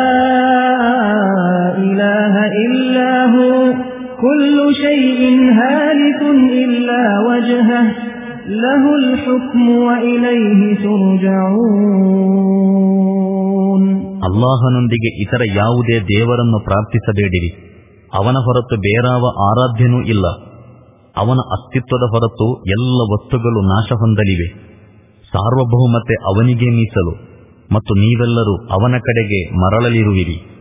إله إلا هو كل شيء هالك إلا وجهه له الحكم وإليه ترجعون. ಅಲ್ಲಾಹನೊಂದಿಗೆ ಇತರ ಯಾವುದೇ ದೇವರನ್ನು ಪ್ರಾರ್ಥಿಸಬೇಡಿರಿ. ಅವನ ಹೊರತು ಬೇರಾವ ಆರಾಧ್ಯನೂ ಇಲ್ಲ. ಅವನ ಅಸ್ತಿತ್ವದ ಹೊರತು ಎಲ್ಲ ವಸ್ತುಗಳು ನಾಶ ಹೊಂದಲಿವೆ. ಸಾರ್ವಭೌಮತೆ ಅವನಿಗೆ ಮೀಸಲು ಮತ್ತು ನೀವೆಲ್ಲರೂ ಅವನ ಕಡೆಗೆ ಮರಳಲಿರುವಿರಿ.